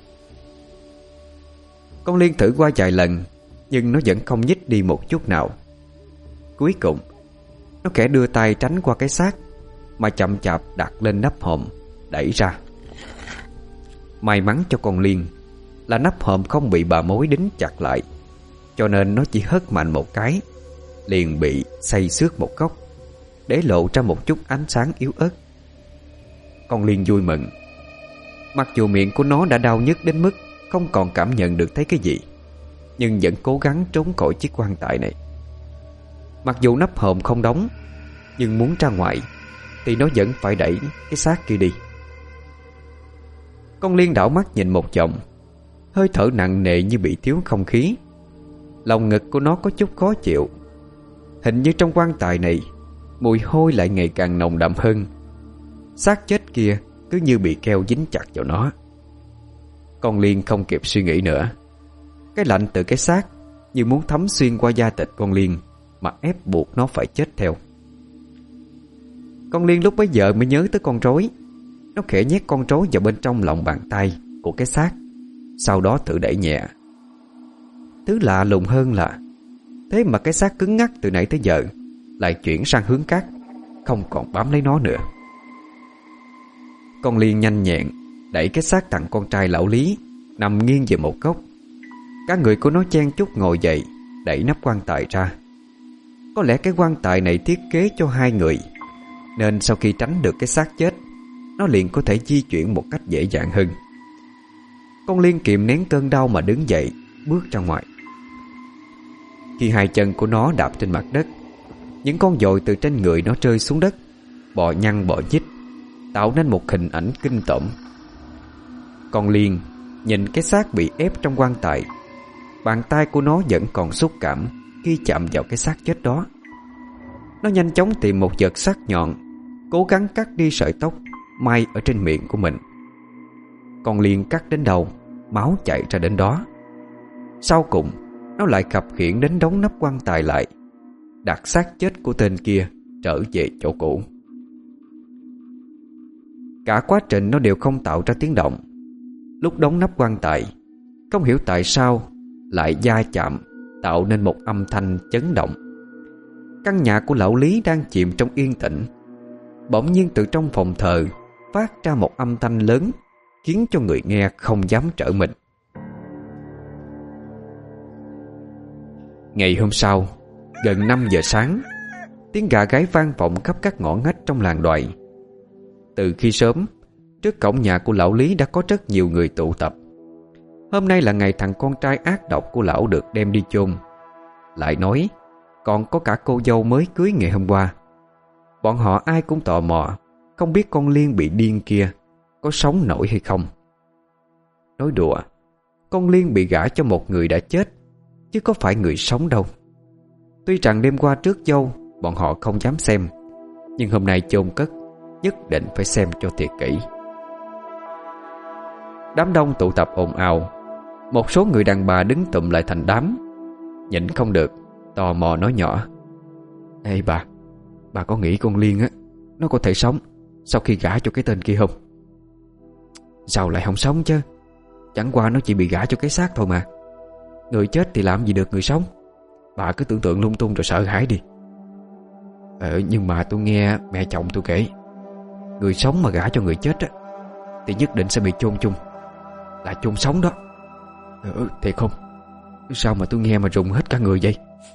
Con Liên thử qua vài lần, nhưng nó vẫn không nhích đi một chút nào. Cuối cùng nó khẽ đưa tay tránh qua cái xác, mà chậm chạp đặt lên nắp hòm, đẩy ra. May mắn cho con Liên là nắp hòm không bị bà mối đính chặt lại, cho nên nó chỉ hất mạnh một cái liền bị xay xước một góc, để lộ ra một chút ánh sáng yếu ớt. Con Liên vui mừng. Mặc dù miệng của nó đã đau nhức đến mức không còn cảm nhận được thấy cái gì, nhưng vẫn cố gắng trốn khỏi chiếc quan tài này. Mặc dù nắp hòm không đóng, nhưng muốn ra ngoài thì nó vẫn phải đẩy cái xác kia đi. Con Liên đảo mắt nhìn một vòng, hơi thở nặng nề như bị thiếu không khí. Lòng ngực của nó có chút khó chịu. Hình như trong quan tài này mùi hôi lại ngày càng nồng đậm hơn. Xác chết kia cứ như bị keo dính chặt vào nó. Con Liên không kịp suy nghĩ nữa. Cái lạnh từ cái xác như muốn thấm xuyên qua da thịt con Liên, mà ép buộc nó phải chết theo. Con Liên lúc bấy giờ mới nhớ tới con rối. Nó khẽ nhét con rối vào bên trong lòng bàn tay của cái xác, sau đó thử đẩy nhẹ. Thứ lạ lùng hơn là thế mà cái xác cứng ngắc từ nãy tới giờ lại chuyển sang hướng khác, không còn bám lấy nó nữa. Con Liên nhanh nhẹn đẩy cái xác thằng con trai lão Lý nằm nghiêng về một góc. Cả người của nó chen chúc ngồi dậy, đẩy nắp quan tài ra. Có lẽ cái quan tài này thiết kế cho hai người, nên sau khi tránh được cái xác chết, nó liền có thể di chuyển một cách dễ dàng hơn. Con Liên kiềm nén cơn đau mà đứng dậy, bước ra ngoài. Khi hai chân của nó đạp trên mặt đất, những con dồi từ trên người nó rơi xuống đất, bò nhăn bò nhích, tạo nên một hình ảnh kinh tởm. Con Liên nhìn cái xác bị ép trong quan tài. Bàn tay của nó vẫn còn xúc cảm khi chạm vào cái xác chết đó. Nó nhanh chóng tìm một vật sắc nhọn, cố gắng cắt đi sợi tóc may ở trên miệng của mình. Con Liên cắt đến đâu, máu chảy ra đến đó. Sau cùng nó lại khập khiễng đến đóng nắp quan tài lại, đặt xác chết của tên kia trở về chỗ cũ. Cả quá trình nó đều không tạo ra tiếng động. Lúc đóng nắp quan tài, không hiểu tại sao lại va chạm tạo nên một âm thanh chấn động. Căn nhà của lão Lý đang chìm trong yên tĩnh, bỗng nhiên từ trong phòng thờ phát ra một âm thanh lớn, khiến cho người nghe không dám trở mình. Ngày hôm sau, gần năm giờ sáng, tiếng gà gáy vang vọng khắp các ngõ ngách trong làng Đoài. Từ khi sớm, trước cổng nhà của lão Lý đã có rất nhiều người tụ tập. Hôm nay là ngày thằng con trai ác độc của lão được đem đi chôn. Lại nói còn có cả cô dâu mới cưới ngày hôm qua. Bọn họ ai cũng tò mò, không biết con Liên bị điên kia có sống nổi hay không. Nói đùa, con Liên bị gả cho một người đã chết, chứ có phải người sống đâu. Tuy rằng đêm qua trước dâu bọn họ không dám xem, nhưng hôm nay chôn cất nhất định phải xem cho thiệt kỹ. Đám đông tụ tập ồn ào. Một số người đàn bà đứng tụm lại thành đám, nhịn không được, tò mò nói nhỏ: "Ê bà, bà có nghĩ con Liên á nó có thể sống sau khi gả cho cái tên kia không?" "Sao lại không sống chứ? Chẳng qua nó chỉ bị gả cho cái xác thôi mà. Người chết thì làm gì được người sống. Bà cứ tưởng tượng lung tung rồi sợ hãi đi. Ờ nhưng mà tôi nghe mẹ chồng tôi kể, người sống mà gả cho người chết á thì nhất định sẽ bị chôn chung, là chôn sống đó. Ừ, thiệt không? Sao mà tôi nghe mà rùng hết cả người vậy?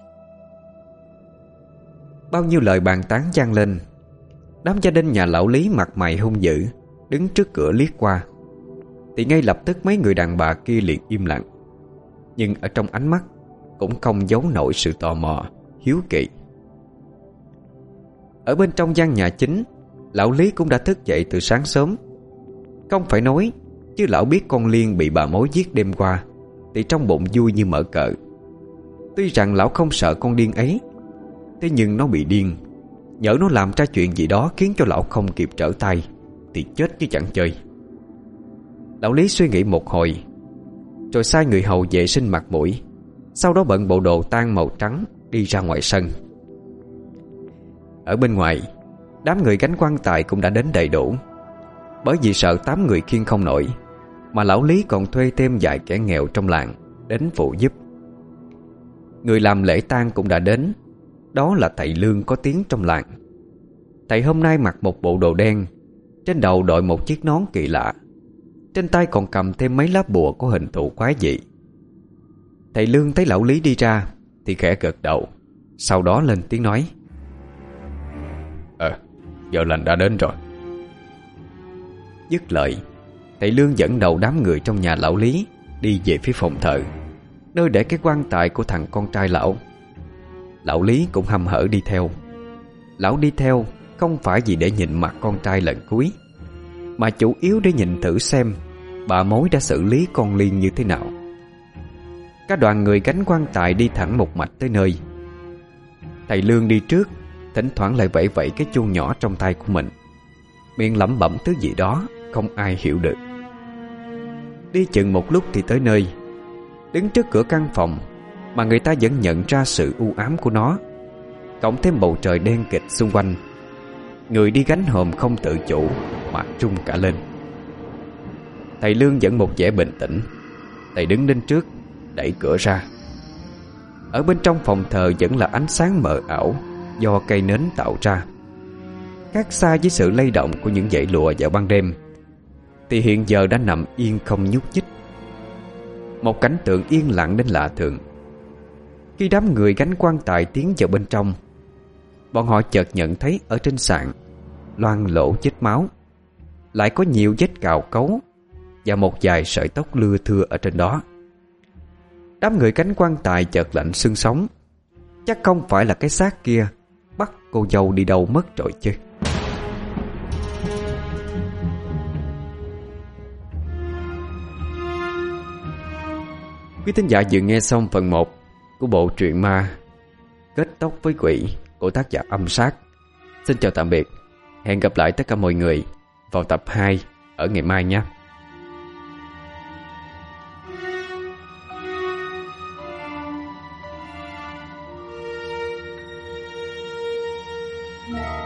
Bao nhiêu lời bàn tán vang lên. Đám gia đình nhà lão Lý mặt mày hung dữ, đứng trước cửa liếc qua, thì ngay lập tức mấy người đàn bà kia liền im lặng. Nhưng ở trong ánh mắt cũng không giấu nổi sự tò mò, hiếu kỳ. Ở bên trong gian nhà chính, lão Lý cũng đã thức dậy từ sáng sớm. Không phải nói, chứ lão biết con Liên bị bà mối giết đêm qua thì trong bụng vui như mở cờ. Tuy rằng lão không sợ con điên ấy, thế nhưng nó bị điên, nhỡ nó làm ra chuyện gì đó khiến cho lão không kịp trở tay thì chết chứ chẳng chơi. Lão Lý suy nghĩ một hồi, rồi sai người hầu vệ sinh mặt mũi, sau đó bận bộ đồ tang màu trắng đi ra ngoài sân. Ở bên ngoài, đám người gánh quan tài cũng đã đến đầy đủ. Bởi vì sợ tám người khiêng không nổi, mà lão Lý còn thuê thêm vài kẻ nghèo trong làng đến phụ giúp. Người làm lễ tang cũng đã đến. Đó là thầy Lương có tiếng trong làng. Thầy hôm nay mặc một bộ đồ đen, trên đầu đội một chiếc nón kỳ lạ, trên tay còn cầm thêm mấy lá bùa có hình thù quái dị. Thầy Lương thấy lão Lý đi ra thì khẽ gật đầu, sau đó lên tiếng nói: Ờ, giờ lành đã đến rồi. Dứt lời, thầy Lương dẫn đầu đám người trong nhà lão Lý đi về phía phòng thờ, nơi để cái quan tài của thằng con trai lão. Lão Lý cũng hăm hở đi theo. Lão đi theo không phải vì để nhìn mặt con trai lần cuối, mà chủ yếu để nhìn thử xem bà mối đã xử lý con Liên như thế nào. Cả đoàn người gánh quan tài đi thẳng một mạch tới nơi. Thầy Lương đi trước, thỉnh thoảng lại vẫy vẫy cái chuông nhỏ trong tay của mình, miệng lẩm bẩm thứ gì đó không ai hiểu được. Đi chừng một lúc thì tới nơi. Đứng trước cửa căn phòng mà người ta vẫn nhận ra sự u ám của nó, cộng thêm bầu trời đen kịt xung quanh, người đi gánh hòm không tự chủ mà run cả lên. Thầy Lương vẫn một vẻ bình tĩnh. Thầy đứng lên trước, đẩy cửa ra. Ở bên trong phòng thờ vẫn là ánh sáng mờ ảo do cây nến tạo ra. Khác xa với sự lay động của những dãy lụa vào ban đêm, thì hiện giờ đã nằm yên không nhúc nhích. Một cảnh tượng yên lặng đến lạ thường. Khi đám người gánh quan tài tiến vào bên trong, bọn họ chợt nhận thấy ở trên sàn loang lổ vết máu, lại có nhiều vết cào cấu và một vài sợi tóc lưa thưa ở trên đó. Đám người gánh quan tài chợt lạnh xương sống. Chắc không phải là cái xác kia bắt cô dâu đi đâu mất rồi chứ. Quý thính giả vừa nghe xong phần một của bộ truyện ma Kết Tóc Với Quỷ của tác giả Âm Sát. Xin chào tạm biệt. Hẹn gặp lại tất cả mọi người vào tập hai ở ngày mai nhé. Yeah.